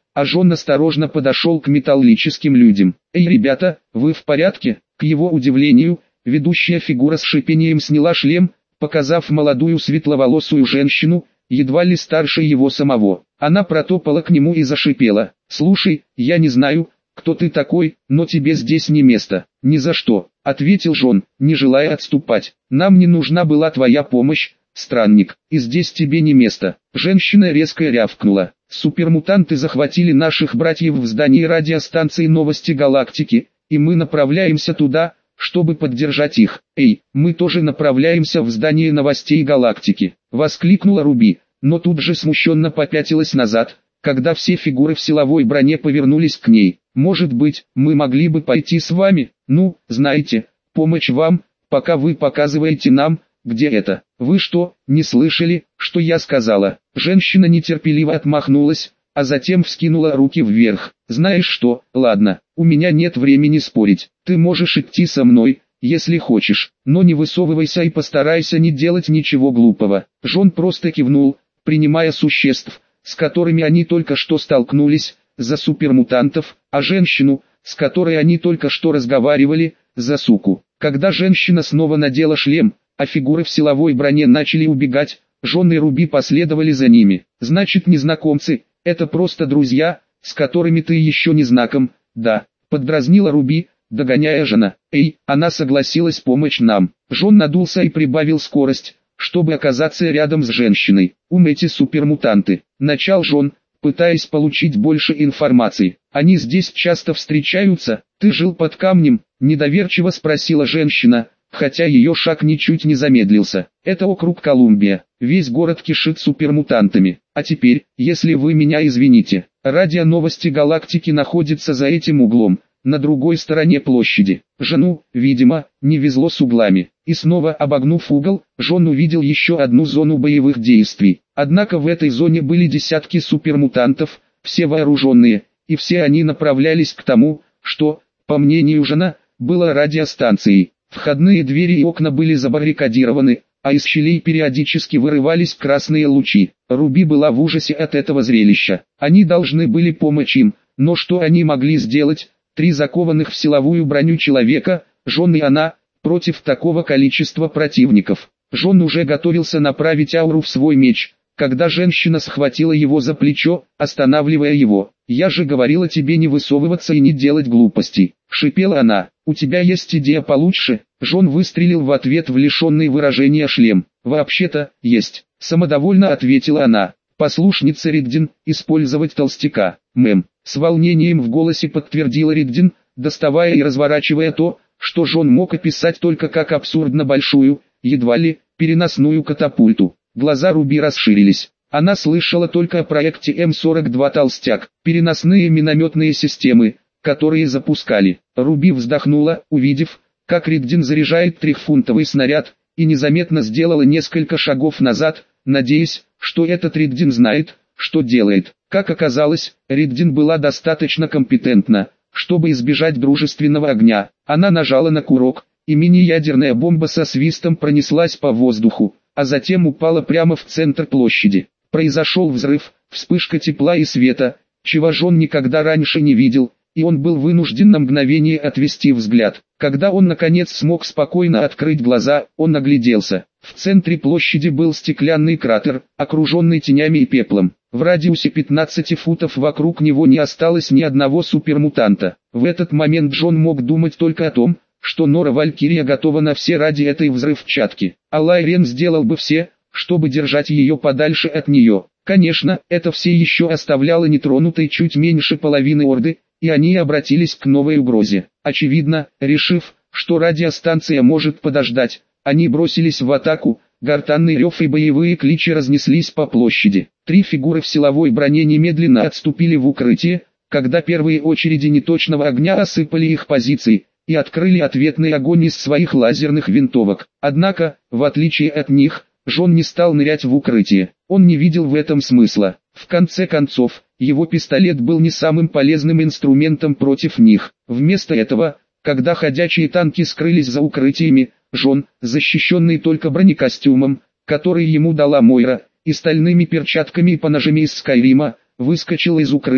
а Джон осторожно подошел к металлическим людям. «Эй, ребята, вы в порядке?» К его удивлению, ведущая фигура с шипением сняла шлем, показав молодую светловолосую женщину, едва ли старше его самого. Она протопала к нему и зашипела: «Слушай, я не знаю, кто ты такой, но тебе здесь не место». «Ни за что», — ответил Джон, не желая отступать. «Нам не нужна была твоя помощь, странник, и здесь тебе не место». Женщина резко рявкнула: «Супермутанты захватили наших братьев в здании радиостанции «Новости Галактики», и мы направляемся туда, чтобы поддержать их». «Эй, мы тоже направляемся в здание новостей галактики», — воскликнула Руби, но тут же смущенно попятилась назад, когда все фигуры в силовой броне повернулись к ней. «Может быть, мы могли бы пойти с вами? Ну, знаете, помощь вам, пока вы показываете нам, где это». «Вы что, не слышали, что я сказала?» Женщина нетерпеливо отмахнулась, а затем вскинула руки вверх. «Знаешь что, ладно, у меня нет времени спорить. Ты можешь идти со мной, если хочешь, но не высовывайся и постарайся не делать ничего глупого». Джон просто кивнул, принимая существ, с которыми они только что столкнулись, за супермутантов, а женщину, с которой они только что разговаривали, за суку. Когда женщина снова надела шлем, а фигуры в силовой броне начали убегать, Джон и Руби последовали за ними. «Значит, незнакомцы, это просто друзья, с которыми ты еще не знаком, да?» — поддразнила Руби, догоняя Джона. «Эй, она согласилась помочь нам». Джон надулся и прибавил скорость, чтобы оказаться рядом с женщиной. «Ум эти супермутанты», — начал Джон, пытаясь получить больше информации. «Они здесь часто встречаются?» «Ты жил под камнем?» — недоверчиво спросила женщина, хотя ее шаг ничуть не замедлился. «Это округ Колумбия, весь город кишит супермутантами. А теперь, если вы меня извините, радио «Новости Галактики» находится за этим углом, на другой стороне площади». Жену, видимо, не везло с углами. И снова обогнув угол, Джон увидел еще одну зону боевых действий. Однако в этой зоне были десятки супермутантов, все вооруженные, и все они направлялись к тому, что, по мнению Джона, было радиостанцией. Входные двери и окна были забаррикадированы, а из щелей периодически вырывались красные лучи. Руби была в ужасе от этого зрелища. Они должны были помочь им, но что они могли сделать? Три закованных в силовую броню человека, Джон и она, против такого количества противников. Джон уже готовился направить ауру в свой меч, когда женщина схватила его за плечо, останавливая его. «Я же говорила тебе не высовываться и не делать глупостей», — шипела она. «У тебя есть идея получше?» Джон выстрелил в ответ в лишенный выражения шлем. «Вообще-то, есть», — самодовольно ответила она. «Послушница Риддин, использовать толстяка». «Мэм», — с волнением в голосе подтвердила Риддин, доставая и разворачивая то, что Джон мог описать только как абсурдно большую, едва ли, переносную катапульту. Глаза Руби расширились. Она слышала только о проекте эм сорок два «Толстяк», переносные минометные системы, которые запускали. Руби вздохнула, увидев, как Риддин заряжает трехфунтовый снаряд, и незаметно сделала несколько шагов назад, надеясь, что этот Риддин знает, что делает. Как оказалось, Риддин была достаточно компетентна, чтобы избежать дружественного огня. Она нажала на курок, и мини-ядерная бомба со свистом пронеслась по воздуху, а затем упала прямо в центр площади. Произошел взрыв, вспышка тепла и света, чего Джон никогда раньше не видел, и он был вынужден на мгновение отвести взгляд. Когда он наконец смог спокойно открыть глаза, он огляделся. В центре площади был стеклянный кратер, окруженный тенями и пеплом. В радиусе пятнадцати футов вокруг него не осталось ни одного супермутанта. В этот момент Джон мог думать только о том, что Нора Валькирия готова на все ради этой взрывчатки. А Лайрен сделал бы все, чтобы держать ее подальше от нее. Конечно, это все еще оставляло нетронутой чуть меньше половины Орды, и они обратились к новой угрозе. Очевидно, решив, что радиостанция может подождать, они бросились в атаку. Гортанный рев и боевые кличи разнеслись по площади. Три фигуры в силовой броне немедленно отступили в укрытие, когда первые очереди неточного огня осыпали их позиции, и открыли ответный огонь из своих лазерных винтовок. Однако, в отличие от них, Джон не стал нырять в укрытие. Он не видел в этом смысла. В конце концов, его пистолет был не самым полезным инструментом против них. Вместо этого, когда ходячие танки скрылись за укрытиями, Джон, защищенный только бронекостюмом, который ему дала Мойра, и стальными перчатками и поножами из Скайрима, выскочил из укрытия,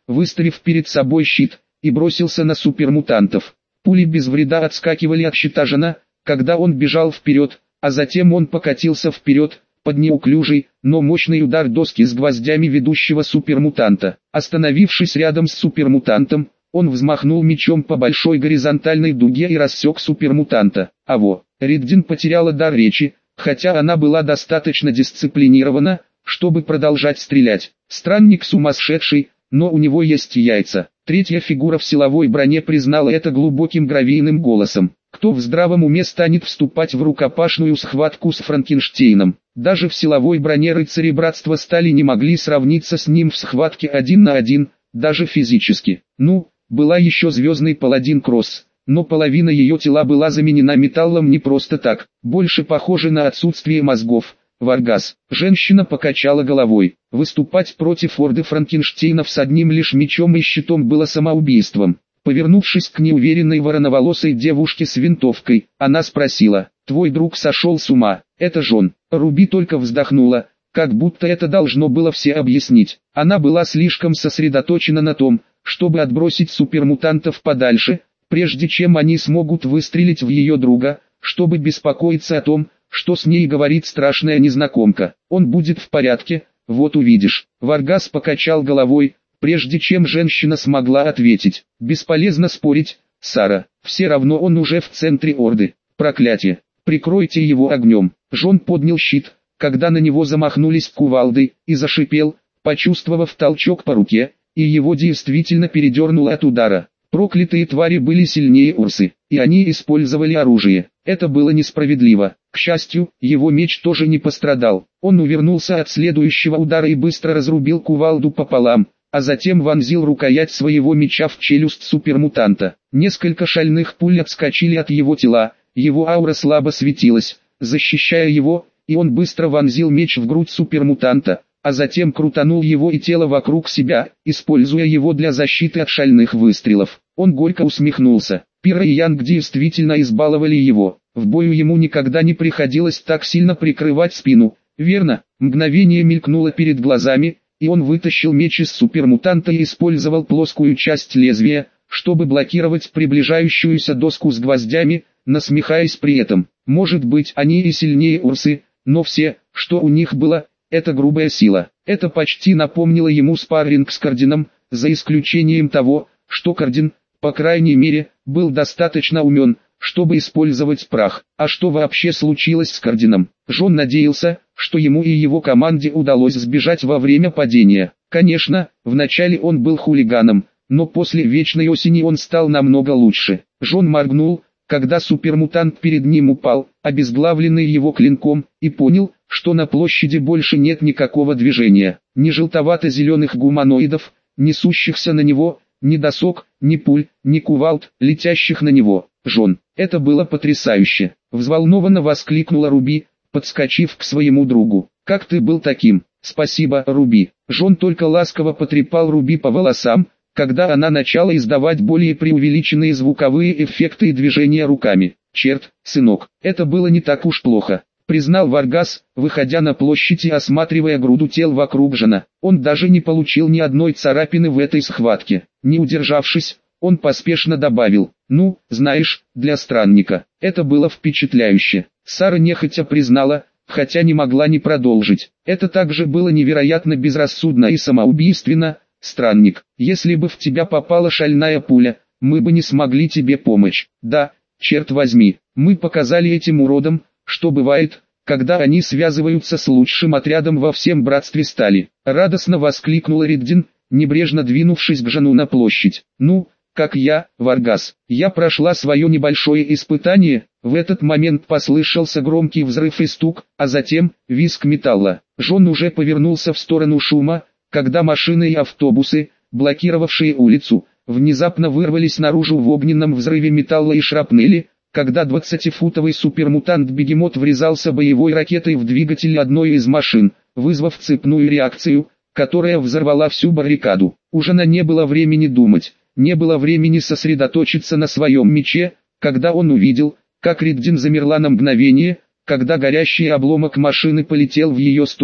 выставив перед собой щит, и бросился на супермутантов. Пули без вреда отскакивали от щита Жана, когда он бежал вперед, а затем он покатился вперед, под неуклюжий, но мощный удар доски с гвоздями ведущего супермутанта. Остановившись рядом с супермутантом, он взмахнул мечом по большой горизонтальной дуге и рассек супермутанта. Аво, Риддин потеряла дар речи, хотя она была достаточно дисциплинирована, чтобы продолжать стрелять. Странник сумасшедший, но у него есть яйца. Третья фигура в силовой броне признала это глубоким гравийным голосом. Кто в здравом уме станет вступать в рукопашную схватку с Франкенштейном? Даже в силовой броне рыцари Братства Стали не могли сравниться с ним в схватке один на один, даже физически. Ну, была еще звездный паладин Кросс, но половина ее тела была заменена металлом не просто так, больше похоже на отсутствие мозгов. Варгас. Женщина покачала головой. Выступать против орды Франкенштейнов с одним лишь мечом и щитом было самоубийством. Повернувшись к неуверенной вороноволосой девушке с винтовкой, она спросила: «Твой друг сошел с ума, это Жон?» Руби только вздохнула, как будто это должно было все объяснить. Она была слишком сосредоточена на том, чтобы отбросить супермутантов подальше, прежде чем они смогут выстрелить в ее друга, чтобы беспокоиться о том, что с ней говорит страшная незнакомка. Он будет в порядке, вот увидишь. Варгас покачал головой, прежде чем женщина смогла ответить. Бесполезно спорить, Сара, все равно он уже в центре орды. Проклятие, прикройте его огнем. Жон поднял щит, когда на него замахнулись кувалдой, и зашипел, почувствовав толчок по руке, и его действительно передернуло от удара. Проклятые твари были сильнее Урсы, и они использовали оружие. Это было несправедливо. К счастью, его меч тоже не пострадал. Он увернулся от следующего удара и быстро разрубил кувалду пополам, а затем вонзил рукоять своего меча в челюсть супермутанта. Несколько шальных пуль отскочили от его тела, его аура слабо светилась, защищая его, и он быстро вонзил меч в грудь супермутанта, а затем крутанул его и тело вокруг себя, используя его для защиты от шальных выстрелов. Он горько усмехнулся. Пира и Янг действительно избаловали его. В бою ему никогда не приходилось так сильно прикрывать спину. Верно, мгновение мелькнуло перед глазами, и он вытащил меч из супермутанта и использовал плоскую часть лезвия, чтобы блокировать приближающуюся доску с гвоздями, насмехаясь при этом. Может быть, они и сильнее Урсы, но все, что у них было, это грубая сила. Это почти напомнило ему спарринг с Кардином, за исключением того, что Кардин, по крайней мере, был достаточно умен, чтобы использовать прах. А что вообще случилось с Кардином? Жон надеялся, что ему и его команде удалось сбежать во время падения. Конечно, вначале он был хулиганом, но после Вечной Осени он стал намного лучше. Жон моргнул, когда супермутант перед ним упал, обезглавленный его клинком, и понял, что на площади больше нет никакого движения. Ни желтовато-зеленых гуманоидов, несущихся на него, ни досок, ни пуль, ни кувалд, летящих на него. Жон, это было потрясающе! Взволнованно воскликнула Руби, подскочив к своему другу. Как ты был таким? Спасибо, Руби. Жон только ласково потрепал Руби по волосам, когда она начала издавать более преувеличенные звуковые эффекты и движения руками. Черт, сынок, это было не так уж плохо, признал Варгас, выходя на площадь и осматривая груду тел вокруг Жона. Он даже не получил ни одной царапины в этой схватке. Не удержавшись, он поспешно добавил: «Ну, знаешь, для странника, это было впечатляюще». Сара нехотя признала, хотя не могла не продолжить. «Это также было невероятно безрассудно и самоубийственно, странник. Если бы в тебя попала шальная пуля, мы бы не смогли тебе помочь. Да, черт возьми, мы показали этим уродам, что бывает, когда они связываются с лучшим отрядом во всем братстве Стали». Радостно воскликнула Риддин, небрежно двинувшись к Жону на площадь. «Ну, как я, Варгас, я прошла свое небольшое испытание». В этот момент послышался громкий взрыв и стук, а затем визг металла. Жон уже повернулся в сторону шума, когда машины и автобусы, блокировавшие улицу, внезапно вырвались наружу в огненном взрыве металла и шрапнели, когда двадцатифутовый супермутант-бегемот врезался боевой ракетой в двигатель одной из машин, вызвав цепную реакцию, которая взорвала всю баррикаду. У Жона не было времени думать, не было времени сосредоточиться на своем мече, когда он увидел, как Риддин замерла на мгновение, когда горящий обломок машины полетел в ее сторону.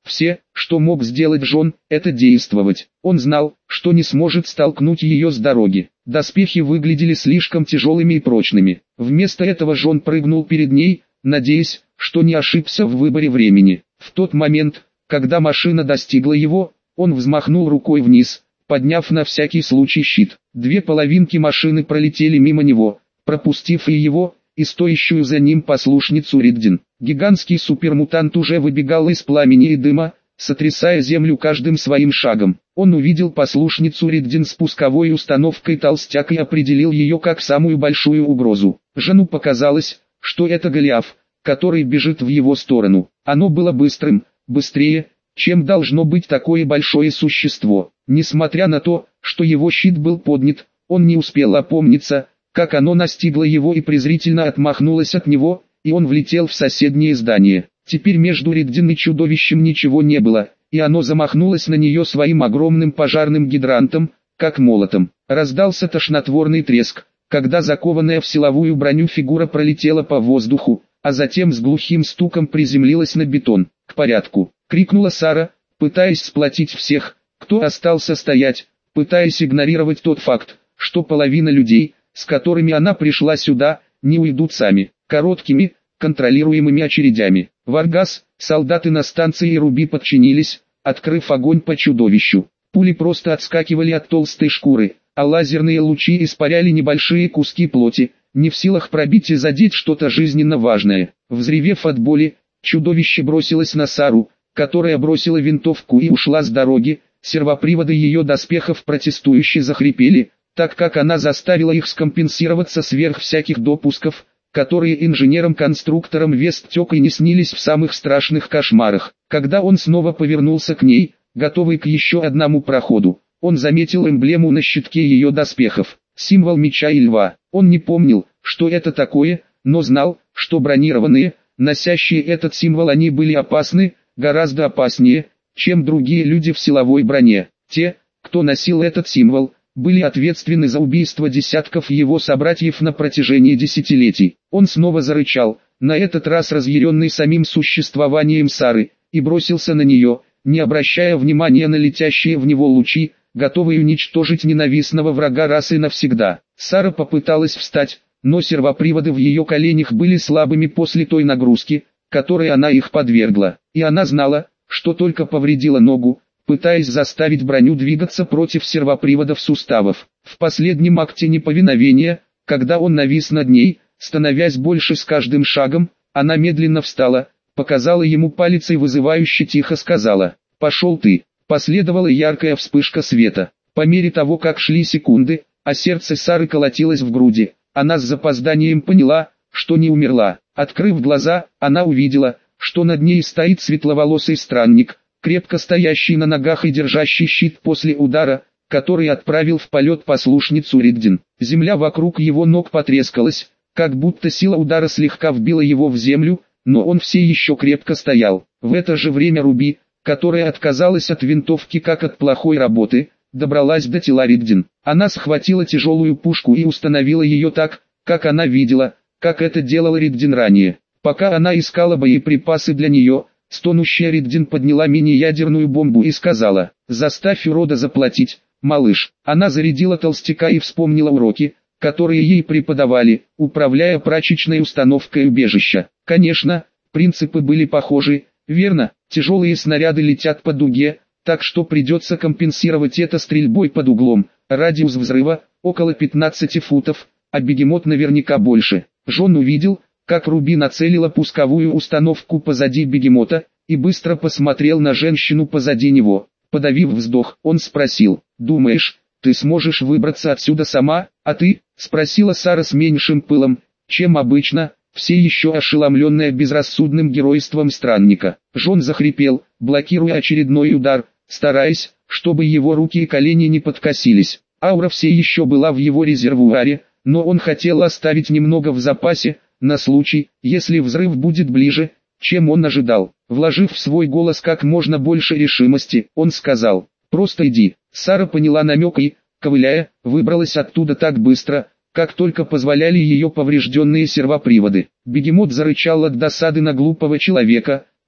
Все, что мог сделать Джон, это действовать. Он знал, что не сможет столкнуть ее с дороги. Доспехи выглядели слишком тяжелыми и прочными. Вместо этого Джон прыгнул перед ней, надеясь, что не ошибся в выборе времени. В тот момент, когда машина достигла его, он взмахнул рукой вниз, подняв на всякий случай щит. Две половинки машины пролетели мимо него, пропустив и его, и стоящую за ним послушницу Риддин. Гигантский супермутант уже выбегал из пламени и дыма, сотрясая землю каждым своим шагом. Он увидел послушницу Риддин с пусковой установкой «Толстяк» и определил ее как самую большую угрозу. Жену показалось, что это Голиаф, который бежит в его сторону. Оно было быстрым, быстрее, чем должно быть такое большое существо. Несмотря на то, что его щит был поднят, он не успел опомниться, как оно настигло его и презрительно отмахнулось от него, и он влетел в соседнее здание. Теперь между Риддин и чудовищем ничего не было, и оно замахнулось на нее своим огромным пожарным гидрантом, как молотом. Раздался тошнотворный треск, когда закованная в силовую броню фигура пролетела по воздуху, а затем с глухим стуком приземлилась на бетон. «К порядку!» — крикнула Сара, пытаясь сплотить всех, кто остался стоять, пытаясь игнорировать тот факт, что половина людей, с которыми она пришла сюда, не уйдут сами. Короткими, контролируемыми очередями. Варгас, солдаты на станции Руби подчинились, открыв огонь по чудовищу. Пули просто отскакивали от толстой шкуры, а лазерные лучи испаряли небольшие куски плоти, не в силах пробить и задеть что-то жизненно важное. Взревев от боли, чудовище бросилось на Сару, которая бросила винтовку и ушла с дороги. Сервоприводы ее доспехов протестующе захрипели, так как она заставила их скомпенсироваться сверх всяких допусков, которые инженерам-конструкторам Весттек и не снились в самых страшных кошмарах. Когда он снова повернулся к ней, готовый к еще одному проходу, он заметил эмблему на щитке ее доспехов, символ меча и льва. Он не помнил, что это такое, но знал, что бронированные, носящие этот символ, они были опасны, гораздо опаснее, чем другие люди в силовой броне. Те, кто носил этот символ, были ответственны за убийство десятков его собратьев на протяжении десятилетий. Он снова зарычал, на этот раз разъяренный самим существованием Сары, и бросился на нее, не обращая внимания на летящие в него лучи, готовый уничтожить ненавистного врага раз и навсегда. Сара попыталась встать, но сервоприводы в ее коленях были слабыми после той нагрузки, которой она их подвергла, и она знала, что только повредила ногу, пытаясь заставить броню двигаться против сервоприводов суставов. В последнем акте неповиновения, когда он навис над ней, становясь больше с каждым шагом, она медленно встала, показала ему палец и вызывающе тихо сказала: «Пошел ты». Последовала яркая вспышка света. По мере того, как шли секунды, а сердце Сары колотилось в груди, она с запозданием поняла, что не умерла. Открыв глаза, она увидела, что над ней стоит светловолосый странник, крепко стоящий на ногах и держащий щит после удара, который отправил в полет послушницу Риддин. Земля вокруг его ног потрескалась, как будто сила удара слегка вбила его в землю, но он все еще крепко стоял. В это же время Руби, которая отказалась от винтовки как от плохой работы, добралась до тела Риддин. Она схватила тяжелую пушку и установила ее так, как она видела, как это делала Риддин ранее. Пока она искала боеприпасы для нее, стонущая Риддин подняла мини-ядерную бомбу и сказала: «Заставь урода заплатить, малыш». Она зарядила толстяка и вспомнила уроки, которые ей преподавали, управляя прачечной установкой убежища. Конечно, принципы были похожи, верно, тяжелые снаряды летят по дуге, так что придется компенсировать это стрельбой под углом. Радиус взрыва около пятнадцати футов, а бегемот наверняка больше. Джон увидел, как Руби нацелила пусковую установку позади бегемота, и быстро посмотрел на женщину позади него. Подавив вздох, он спросил: «Думаешь, ты сможешь выбраться отсюда сама, а ты?» — спросила Сара с меньшим пылом, чем обычно, все еще ошеломленная безрассудным геройством странника. Джон захрипел, блокируя очередной удар, стараясь, чтобы его руки и колени не подкосились. Аура все еще была в его резервуаре, но он хотел оставить немного в запасе, на случай, если взрыв будет ближе, чем он ожидал. Вложив в свой голос как можно больше решимости, он сказал: «Просто иди». Сара поняла намек и, ковыляя, выбралась оттуда так быстро, как только позволяли ее поврежденные сервоприводы. Бегемот зарычал от досады на глупого человека,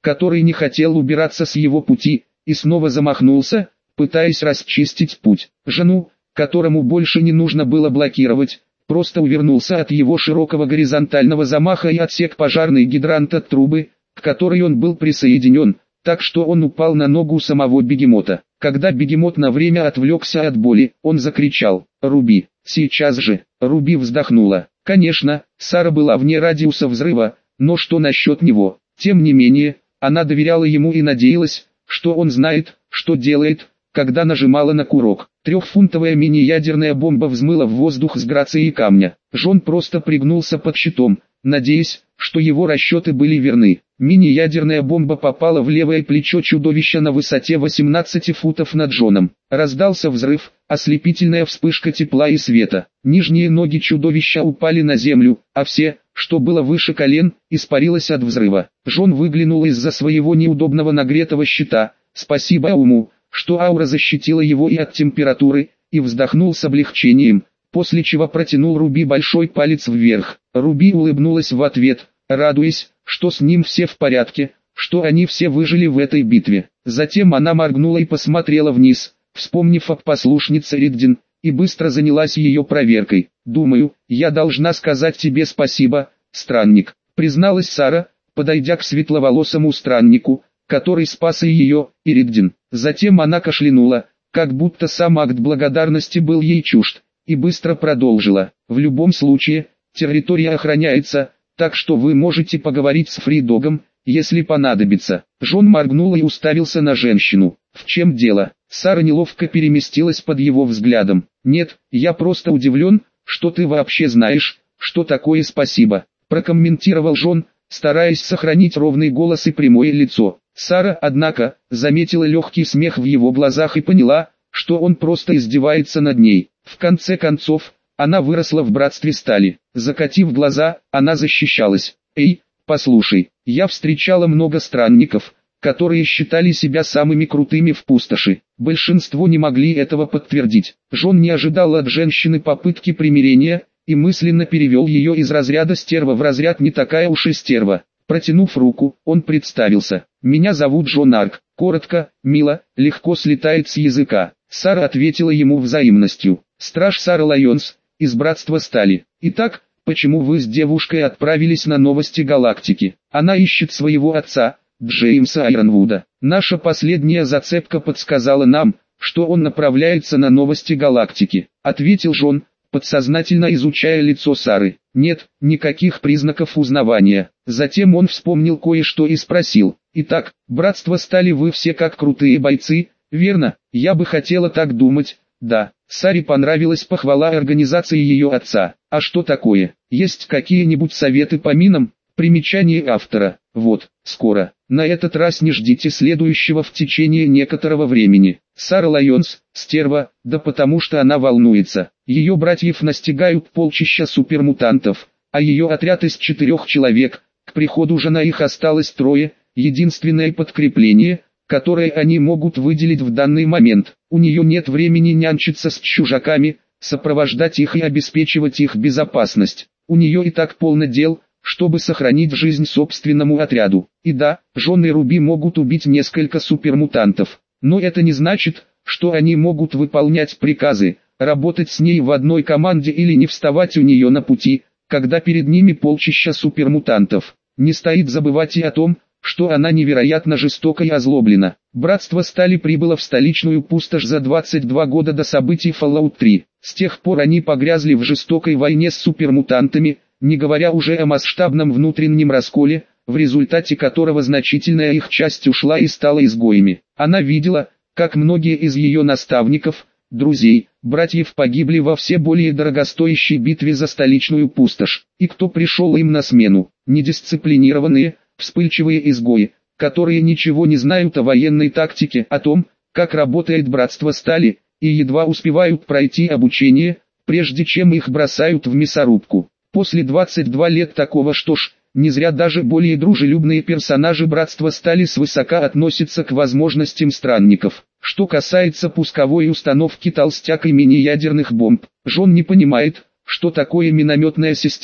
который не хотел убираться с его пути, и снова замахнулся, пытаясь расчистить путь. Жену, которому больше не нужно было блокировать, просто увернулся от его широкого горизонтального замаха и отсек пожарный гидрант от трубы, к которой он был присоединен, так что он упал на ногу самого бегемота. Когда бегемот на время отвлекся от боли, он закричал: «Руби, сейчас же!» Руби вздохнула. Конечно, Сара была вне радиуса взрыва, но что насчет него? Тем не менее, она доверяла ему и надеялась, что он знает, что делает, когда нажимала на курок. Трехфунтовая мини-ядерная бомба взмыла в воздух с грацией камня. Джон просто пригнулся под щитом, надеясь, что его расчеты были верны. Мини-ядерная бомба попала в левое плечо чудовища на высоте восемнадцати футов над Джоном. Раздался взрыв, ослепительная вспышка тепла и света. Нижние ноги чудовища упали на землю, а все, что было выше колен, испарилось от взрыва. Джон выглянул из-за своего неудобного нагретого щита, спасибо Ауму, что аура защитила его и от температуры, и вздохнул с облегчением, после чего протянул Руби большой палец вверх. Руби улыбнулась в ответ, радуясь, что с ним все в порядке, что они все выжили в этой битве. Затем она моргнула и посмотрела вниз, вспомнив об послушнице Риддин, и быстро занялась ее проверкой. «Думаю, я должна сказать тебе спасибо, странник», призналась Сара, подойдя к светловолосому страннику, который спас и ее, и Риддин. Затем она кашлянула, как будто сам акт благодарности был ей чужд, и быстро продолжила: «В любом случае, территория охраняется, так что вы можете поговорить с Фридогом, если понадобится». Джон моргнул и уставился на женщину. «В чем дело?» Сара неловко переместилась под его взглядом. «Нет, я просто удивлен, что ты вообще знаешь, что такое спасибо», прокомментировал Джон, стараясь сохранить ровный голос и прямое лицо. Сара, однако, заметила легкий смех в его глазах и поняла, что он просто издевается над ней. В конце концов, она выросла в братстве стали. Закатив глаза, она защищалась. «Эй, послушай, я встречала много странников, которые считали себя самыми крутыми в пустоши. Большинство не могли этого подтвердить». Джон не ожидал от женщины попытки примирения, и мысленно перевел ее из разряда стерва в разряд не такая уж и стерва. Протянув руку, он представился. «Меня зовут Джон Арк». Коротко, мило, легко слетает с языка. Сара ответила ему взаимностью. «Страж Сара Лайонс, из Братства Стали. Итак, почему вы с девушкой отправились на новости галактики? Она ищет своего отца, Джеймса Айронвуда. Наша последняя зацепка подсказала нам, что он направляется на новости галактики», ответил Джон, подсознательно изучая лицо Сары. «Нет, никаких признаков узнавания». Затем он вспомнил кое-что и спросил: «Итак, Братство Стали вы все как крутые бойцы, верно?» «Я бы хотела так думать, да». Саре понравилась похвала организации ее отца. «А что такое? Есть какие-нибудь советы по минам?» Примечание автора. Вот, скоро. На этот раз не ждите следующего в течение некоторого времени. Сара Лайонс, стерва, да потому что она волнуется. Ее братьев настигают полчища супермутантов, а ее отряд из четырех человек, к приходу жена их осталось трое, единственное подкрепление, которое они могут выделить в данный момент. У нее нет времени нянчиться с чужаками, сопровождать их и обеспечивать их безопасность. У нее и так полно дел, чтобы сохранить жизнь собственному отряду. И да, жены Руби могут убить несколько супермутантов, но это не значит, что они могут выполнять приказы, работать с ней в одной команде или не вставать у нее на пути, когда перед ними полчища супермутантов. Не стоит забывать и о том, что она невероятно жестока и озлоблена. Братство Стали прибыло в столичную пустошь за двадцать два года до событий Fallout три. С тех пор они погрязли в жестокой войне с супермутантами, не говоря уже о масштабном внутреннем расколе, в результате которого значительная их часть ушла и стала изгоями. Она видела, как многие из ее наставников, друзей, братьев погибли во все более дорогостоящей битве за столичную пустошь. И кто пришел им на смену? Недисциплинированные, вспыльчивые изгои, которые ничего не знают о военной тактике, о том, как работает Братство Стали, и едва успевают пройти обучение, прежде чем их бросают в мясорубку. После двадцати двух лет такого, что ж, не зря даже более дружелюбные персонажи Братства Стали свысока относятся к возможностям странников. Что касается пусковой установки толстяк и мини-ядерных бомб, Джон не понимает, что такое минометная система,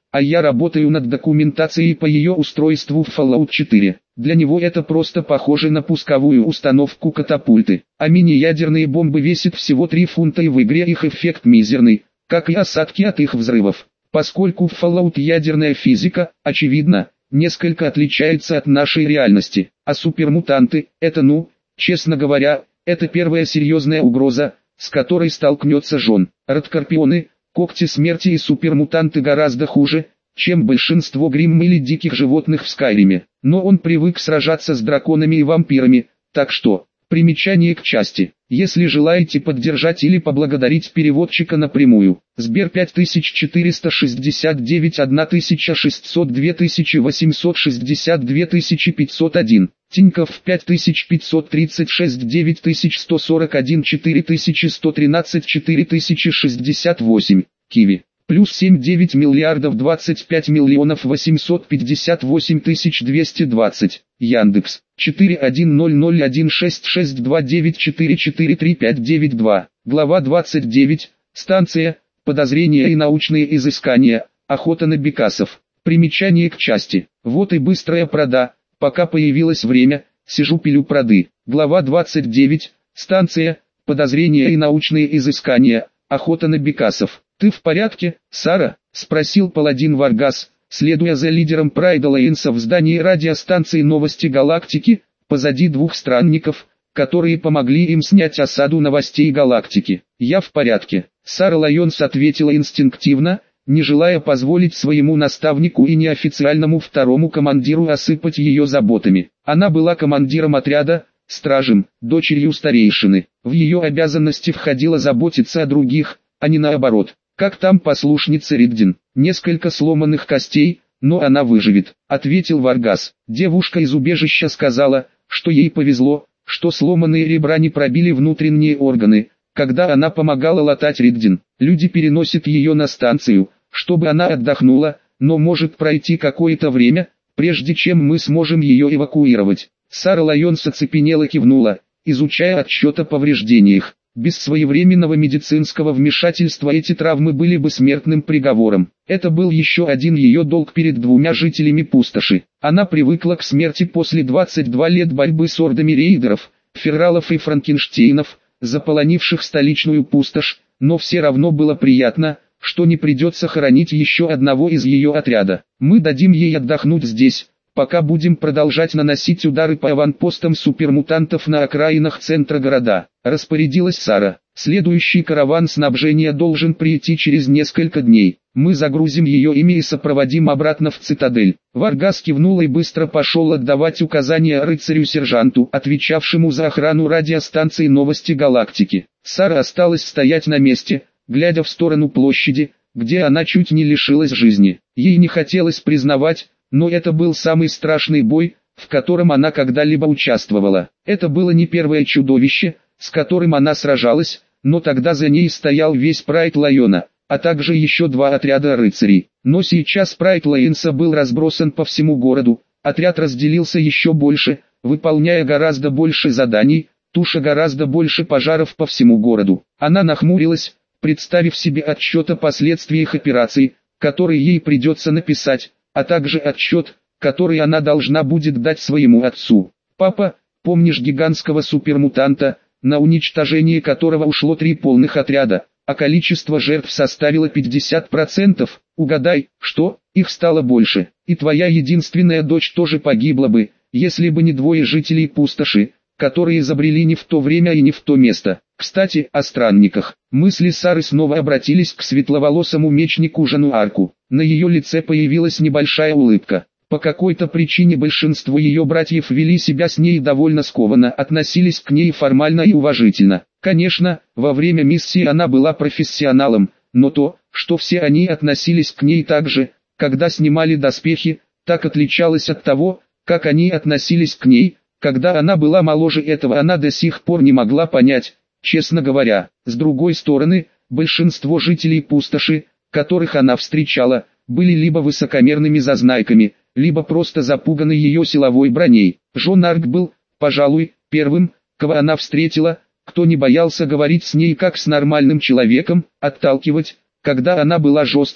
а я работаю над документацией по ее устройству в Fallout четыре. Для него это просто похоже на пусковую установку катапульты. А мини-ядерные бомбы весят всего три фунта и в игре их эффект мизерный, как и осадки от их взрывов. Поскольку в Fallout ядерная физика, очевидно, несколько отличается от нашей реальности. А супермутанты, это ну, честно говоря, это первая серьезная угроза, с которой столкнется Джон. Радкорпионы, когти смерти и супермутанты гораздо хуже, чем большинство гримм или диких животных в Скайриме. Но он привык сражаться с драконами и вампирами, так что, примечание к части. Если желаете поддержать или поблагодарить переводчика напрямую, Сбер пять тысяч четыреста шестьдесят девять тысяча шестьсот два тысячи восемьсот шестьдесят два тысячи пятьсот один, Тинькофф пять тысяч пятьсот тридцать шесть девять тысяч сто сорок один четыре тысячи сто тринадцать четыре тысячи шестьдесят восемь, Киви. Плюс семь девять миллиардов двадцать пять миллионов восемьсот пятьдесят восемь тысяч двести двадцать. Яндекс. четыре один ноль ноль один шесть шесть два девять четыре четыре три пять девять два. Глава двадцать девять. Станция. Подозрения и научные изыскания. Охота на бекасов. Примечание к части. Вот и быстрая прода. Пока появилось время, сижу пилю проды. Глава двадцать девять. Станция. Подозрения и научные изыскания. Охота на бекасов. «Ты в порядке, Сара?» – спросил паладин Варгас, следуя за лидером Прайда Лейнса в здании радиостанции «Новости Галактики», позади двух странников, которые помогли им снять осаду новостей Галактики. «Я в порядке», – Сара Лайонс ответила инстинктивно, не желая позволить своему наставнику и неофициальному второму командиру осыпать ее заботами. Она была командиром отряда, стражем, дочерью старейшины. В ее обязанности входило заботиться о других, а не наоборот. «Как там послушница Риддин?» «Несколько сломанных костей, но она выживет», — ответил Варгас. Девушка из убежища сказала, что ей повезло, что сломанные ребра не пробили внутренние органы, когда она помогала латать Риддин. Люди переносят ее на станцию, чтобы она отдохнула, но может пройти какое-то время, прежде чем мы сможем ее эвакуировать. Сара Лайонс оцепенела кивнула, изучая отчет о повреждениях. Без своевременного медицинского вмешательства эти травмы были бы смертным приговором. Это был еще один ее долг перед двумя жителями пустоши. Она привыкла к смерти после двадцати двух лет борьбы с ордами рейдеров, ферралов и франкенштейнов, заполонивших столичную пустошь, но все равно было приятно, что не придется хоронить еще одного из ее отряда. «Мы дадим ей отдохнуть здесь, пока будем продолжать наносить удары по аванпостам супермутантов на окраинах центра города», — распорядилась Сара. «Следующий караван снабжения должен прийти через несколько дней. Мы загрузим ее ими и сопроводим обратно в цитадель». Варгас кивнул и быстро пошел отдавать указания рыцарю-сержанту, отвечавшему за охрану радиостанции «Новости Галактики». Сара осталась стоять на месте, глядя в сторону площади, где она чуть не лишилась жизни. Ей не хотелось признавать, но это был самый страшный бой, в котором она когда-либо участвовала. Это было не первое чудовище, с которым она сражалась, но тогда за ней стоял весь Прайд Лайона, а также еще два отряда рыцарей. Но сейчас Прайд Лайонса был разбросан по всему городу, отряд разделился еще больше, выполняя гораздо больше заданий, туша гораздо больше пожаров по всему городу. Она нахмурилась, представив себе отчет о последствиях операции, который ей придется написать, а также отчет, который она должна будет дать своему отцу. «Папа, помнишь гигантского супермутанта, на уничтожение которого ушло три полных отряда, а количество жертв составило пятьдесят процентов? Угадай, что, их стало больше, и твоя единственная дочь тоже погибла бы, если бы не двое жителей пустоши, которые забрели не в то время и не в то место. Кстати, о странниках». Мысли Сары снова обратились к светловолосому мечнику Жану Арку. На ее лице появилась небольшая улыбка. По какой-то причине большинство ее братьев вели себя с ней довольно скованно, относились к ней формально и уважительно. Конечно, во время миссии она была профессионалом, но то, что все они относились к ней так же, когда снимали доспехи, так отличалось от того, как они относились к ней, когда она была моложе. Этого она до сих пор не могла понять, честно говоря. С другой стороны, большинство жителей пустоши, которых она встречала, были либо высокомерными зазнайками, либо просто запуганы ее силовой броней. Джон Арк был, пожалуй, первым, кого она встретила, кто не боялся говорить с ней как с нормальным человеком, отталкивать, когда она была жесткой,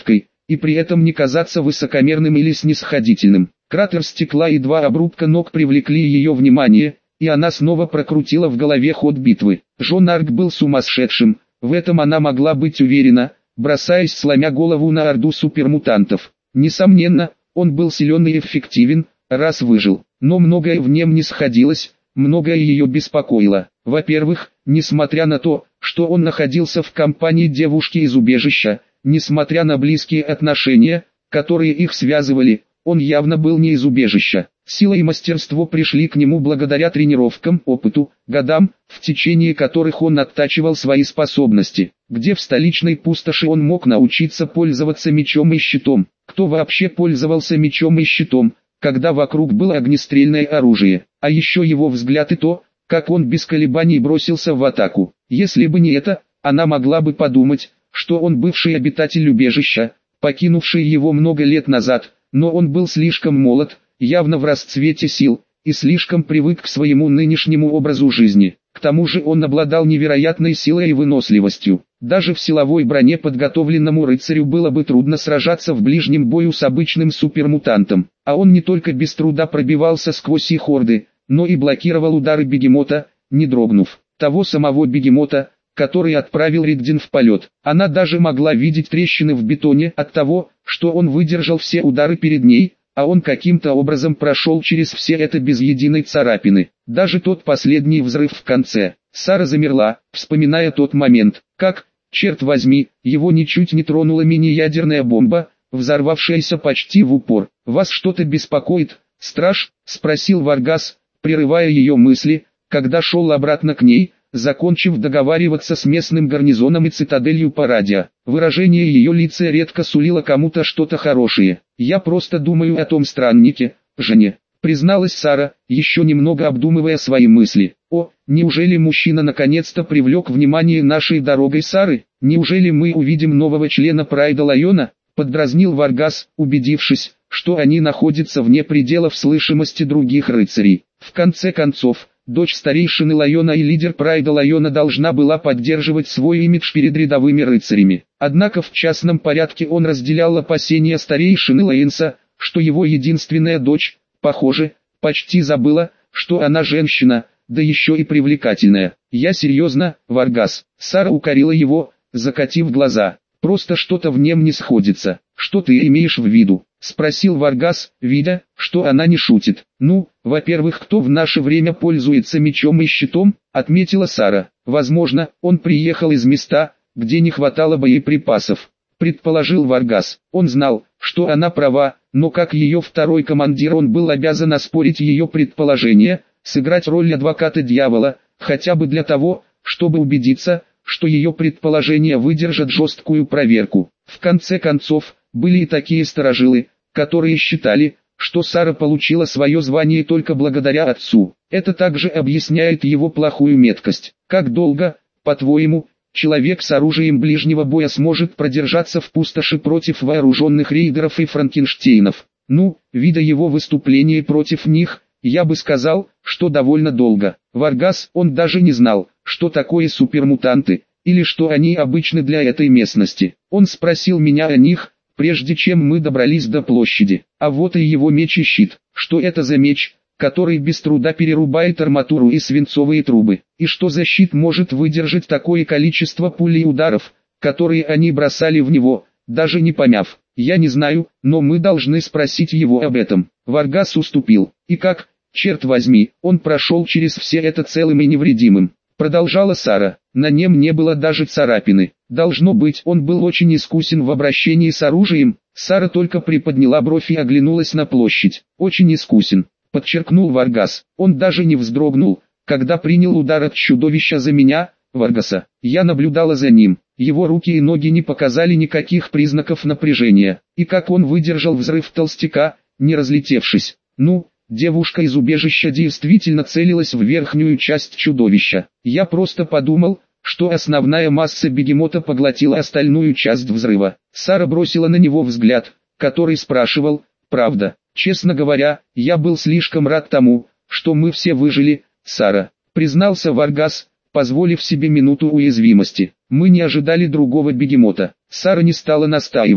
и при этом не казаться высокомерным или снисходительным. Кратер стекла и два обрубка ног привлекли ее внимание, и она снова прокрутила в голове ход битвы. Жон Арк был сумасшедшим, в этом она могла быть уверена, бросаясь сломя голову на орду супермутантов. Несомненно, он был силен и эффективен, раз выжил, но многое в нем не сходилось, многое ее беспокоило. Во-первых, несмотря на то, что он находился в компании девушки из убежища, несмотря на близкие отношения, которые их связывали, он явно был не из убежища. Сила и мастерство пришли к нему благодаря тренировкам, опыту, годам, в течение которых он оттачивал свои способности. Где в столичной пустоши он мог научиться пользоваться мечом и щитом? Кто вообще пользовался мечом и щитом, когда вокруг было огнестрельное оружие? А еще его взгляд и то, как он без колебаний бросился в атаку. Если бы не это, она могла бы подумать, что он бывший обитатель убежища, покинувший его много лет назад, но он был слишком молод, явно в расцвете сил, и слишком привык к своему нынешнему образу жизни. К тому же он обладал невероятной силой и выносливостью. Даже в силовой броне подготовленному рыцарю было бы трудно сражаться в ближнем бою с обычным супермутантом, а он не только без труда пробивался сквозь их орды, но и блокировал удары бегемота, не дрогнув. Того самого бегемота, который отправил Ригдин в полет. Она даже могла видеть трещины в бетоне от того, что он выдержал все удары перед ней, а он каким-то образом прошел через все это без единой царапины. Даже тот последний взрыв в конце. Сара замерла, вспоминая тот момент, как, черт возьми, его ничуть не тронула мини-ядерная бомба, взорвавшаяся почти в упор. «Вас что-то беспокоит, страж?» — спросил Варгас, прерывая ее мысли, когда шел обратно к ней, закончив договариваться с местным гарнизоном и цитаделью по радио. Выражение ее лица редко сулило кому-то что-то хорошее. «Я просто думаю о том страннике, Жене», — призналась Сара, еще немного обдумывая свои мысли. «О, неужели мужчина наконец-то привлек внимание нашей дорогой Сары? Неужели мы увидим нового члена Прайда Лайона?» — поддразнил Варгас, убедившись, что они находятся вне пределов слышимости других рыцарей. В конце концов, дочь старейшины Лайона и лидер Прайда Лайона должна была поддерживать свой имидж перед рядовыми рыцарями. Однако в частном порядке он разделял опасения старейшины Лайенса, что его единственная дочь, похоже, почти забыла, что она женщина, да еще и привлекательная. «Я серьезно, Варгас», — Сара укорила его, закатив глаза. «Просто что-то в нем не сходится». «Что ты имеешь в виду?» — спросил Варгас, видя, что она не шутит. «Ну, во-первых, кто в наше время пользуется мечом и щитом?» — отметила Сара. «Возможно, он приехал из места, где не хватало боеприпасов», — предположил Варгас. Он знал, что она права, но как ее второй командир он был обязан оспорить ее предположение, сыграть роль адвоката дьявола, хотя бы для того, чтобы убедиться, что ее предположения выдержат жесткую проверку. В конце концов, были и такие старожилы, которые считали, что Сара получила свое звание только благодаря отцу. Это также объясняет его плохую меткость. Как долго, по-твоему, человек с оружием ближнего боя сможет продержаться в пустоши против вооруженных рейдеров и франкенштейнов? Ну, видя его выступление против них, я бы сказал, что довольно долго. Варгас, он даже не знал, что такое супермутанты, или что они обычны для этой местности. Он спросил меня о них, прежде чем мы добрались до площади. А вот и его меч и щит. Что это за меч, который без труда перерубает арматуру и свинцовые трубы? И что за щит может выдержать такое количество пуль и ударов, которые они бросали в него, даже не помяв? Я не знаю, но мы должны спросить его об этом. Варгас уступил. И как, черт возьми, он прошел через все это целым и невредимым? Продолжала Сара. На нем не было даже царапины. Должно быть, он был очень искусен в обращении с оружием. Сара только приподняла бровь и оглянулась на площадь. Очень искусен, подчеркнул Варгас. Он даже не вздрогнул, когда принял удар от чудовища за меня, Варгаса. Я наблюдала за ним. Его руки и ноги не показали никаких признаков напряжения. И как он выдержал взрыв толстяка, не разлетевшись. Ну, девушка из убежища действительно целилась в верхнюю часть чудовища. Я просто подумал, что основная масса бегемота поглотила остальную часть взрыва. Сара бросила на него взгляд, который спрашивал, правда. Честно говоря, я был слишком рад тому, что мы все выжили, Сара, признался Варгас, позволив себе минуту уязвимости. Мы не ожидали другого бегемота. Сара не стала настаивать.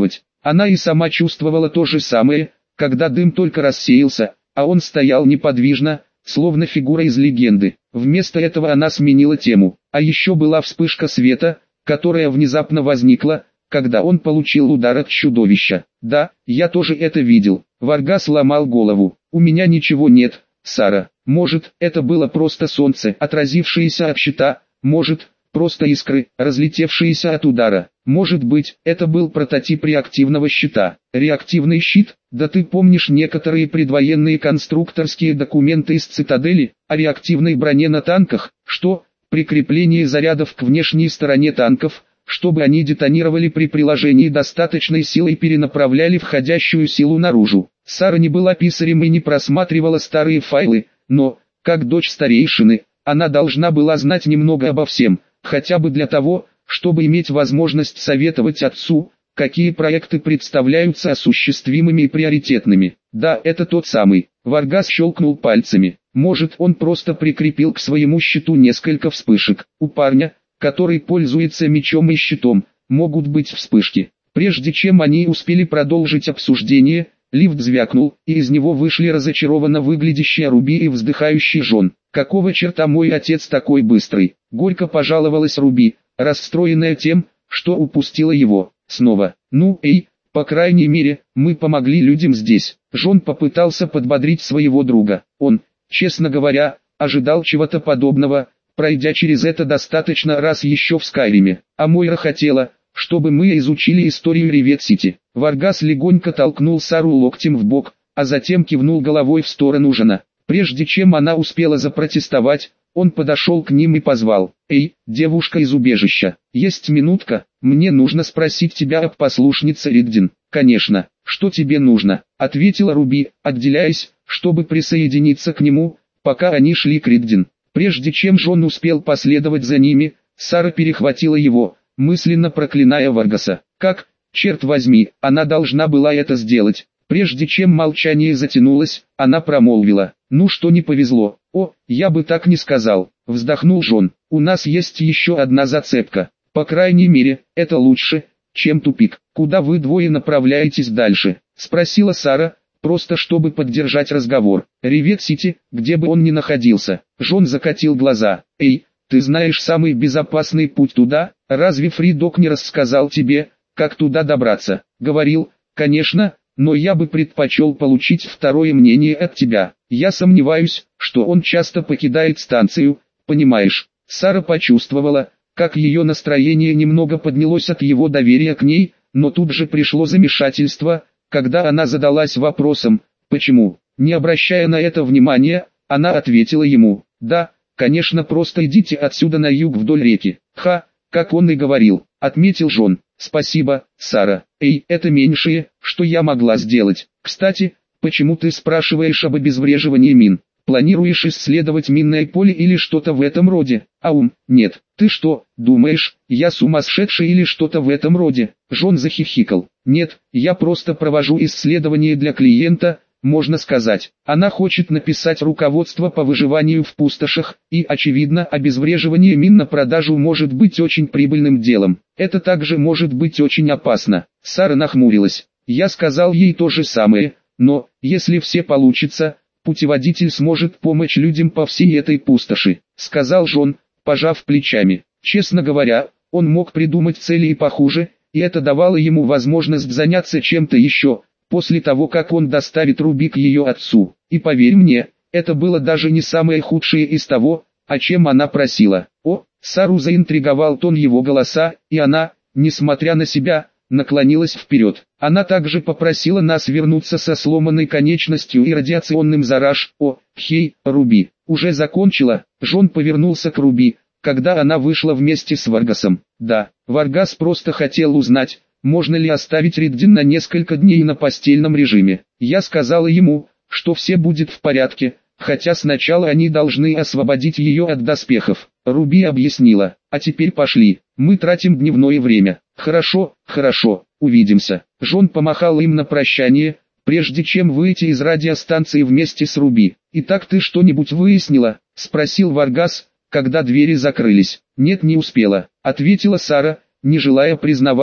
Она и сама чувствовала то же самое, когда дым только рассеялся, а он стоял неподвижно, словно фигура из легенды. Вместо этого она сменила тему. А еще была вспышка света, которая внезапно возникла, когда он получил удар от чудовища. Да, я тоже это видел. Варгас ломал голову. У меня ничего нет, Сара. Может, это было просто солнце, отразившееся от щита, может, просто искры, разлетевшиеся от удара. Может быть, это был прототип реактивного щита. Реактивный щит? Да ты помнишь некоторые предвоенные конструкторские документы из цитадели, о реактивной броне на танках? Что? Прикрепление зарядов к внешней стороне танков, чтобы они детонировали при приложении достаточной силы и перенаправляли входящую силу наружу. Сара не была писарем и не просматривала старые файлы, но, как дочь старейшины, она должна была знать немного обо всем, хотя бы для того, чтобы иметь возможность советовать отцу, какие проекты представляются осуществимыми и приоритетными. Да, это тот самый. Варгас щелкнул пальцами. Может, он просто прикрепил к своему щиту несколько вспышек. У парня, который пользуется мечом и щитом, могут быть вспышки. Прежде чем они успели продолжить обсуждение, лифт звякнул, и из него вышли разочарованно выглядящие Руби и вздыхающий Джон. «Какого черта мой отец такой быстрый?» Горько пожаловалась Руби, расстроенная тем, что упустила его. Снова. «Ну, эй, по крайней мере, мы помогли людям здесь». Джон попытался подбодрить своего друга. Он, честно говоря, ожидал чего-то подобного, пройдя через это достаточно раз еще в Скайриме. А Мойра хотела, чтобы мы изучили историю Ривет-Сити. Варгас легонько толкнул Сару локтем в бок, а затем кивнул головой в сторону Жена. Прежде чем она успела запротестовать, он подошел к ним и позвал: «Эй, девушка из убежища, есть минутка, мне нужно спросить тебя об послушнице Риддин». «Конечно, что тебе нужно?» — ответила Руби, отделяясь, чтобы присоединиться к нему, пока они шли к Риддин. Прежде чем Джон успел последовать за ними, Сара перехватила его, мысленно проклиная Варгаса. Как, черт возьми, она должна была это сделать? Прежде чем молчание затянулось, она промолвила: «Ну что не повезло?» «О, я бы так не сказал», — вздохнул Джон. «У нас есть еще одна зацепка. По крайней мере, это лучше, чем тупик». «Куда вы двое направляетесь дальше?» — спросила Сара, просто чтобы поддержать разговор. «Ривет-Сити, где бы он ни находился». Джон закатил глаза. «Эй, ты знаешь самый безопасный путь туда? Разве Фридок не рассказал тебе, как туда добраться?» «Говорил, конечно, но я бы предпочел получить второе мнение от тебя. Я сомневаюсь, что он часто покидает станцию, понимаешь». Сара почувствовала, как ее настроение немного поднялось от его доверия к ней, но тут же пришло замешательство, когда она задалась вопросом, почему. Не обращая на это внимания, она ответила ему: «Да, конечно, просто идите отсюда на юг вдоль реки». «Ха, как он и говорил», — отметил Джон. «Спасибо, Сара. Эй, это меньшее, что я могла сделать. Кстати, почему ты спрашиваешь об обезвреживании мин? Планируешь исследовать минное поле или что-то в этом роде?» «Аум, нет. Ты что, думаешь, я сумасшедший или что-то в этом роде?» Джон захихикал. «Нет, я просто провожу исследование для клиента, можно сказать. Она хочет написать руководство по выживанию в пустошах, и, очевидно, обезвреживание мин на продажу может быть очень прибыльным делом. Это также может быть очень опасно». Сара нахмурилась. «Я сказал ей то же самое, но, если все получится, путеводитель сможет помочь людям по всей этой пустоши», — сказал Джон, пожав плечами. Честно говоря, он мог придумать цели и похуже, и это давало ему возможность заняться чем-то еще, после того как он доставит Руби к ее отцу. И поверь мне, это было даже не самое худшее из того, о чем она просила. О, Сару заинтриговал тон его голоса, и она, несмотря на себя, наклонилась вперед. Она также попросила нас вернуться со сломанной конечностью и радиационным зараж. О, хей, Руби, уже закончила? Джон повернулся к Руби, когда она вышла вместе с Варгасом. Да, Варгас просто хотел узнать, можно ли оставить Риддин на несколько дней на постельном режиме. Я сказала ему, что все будет в порядке, хотя сначала они должны освободить ее от доспехов. Руби объяснила: «А теперь пошли, мы тратим дневное время». «Хорошо, хорошо, увидимся». Джон помахал им на прощание, прежде чем выйти из радиостанции вместе с Руби. «Итак, ты что-нибудь выяснила?» — спросил Варгас, когда двери закрылись. «Нет, не успела», — ответила Сара, не желая признавать,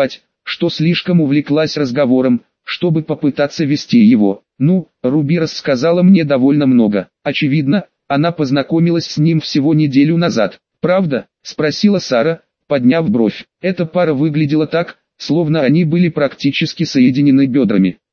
что слишком увлеклась разговором, чтобы попытаться вести его. Ну, Руби рассказала мне довольно много. Очевидно, она познакомилась с ним всего неделю назад. «Правда?» – спросила Сара, подняв бровь. Эта пара выглядела так, словно они были практически соединены бедрами.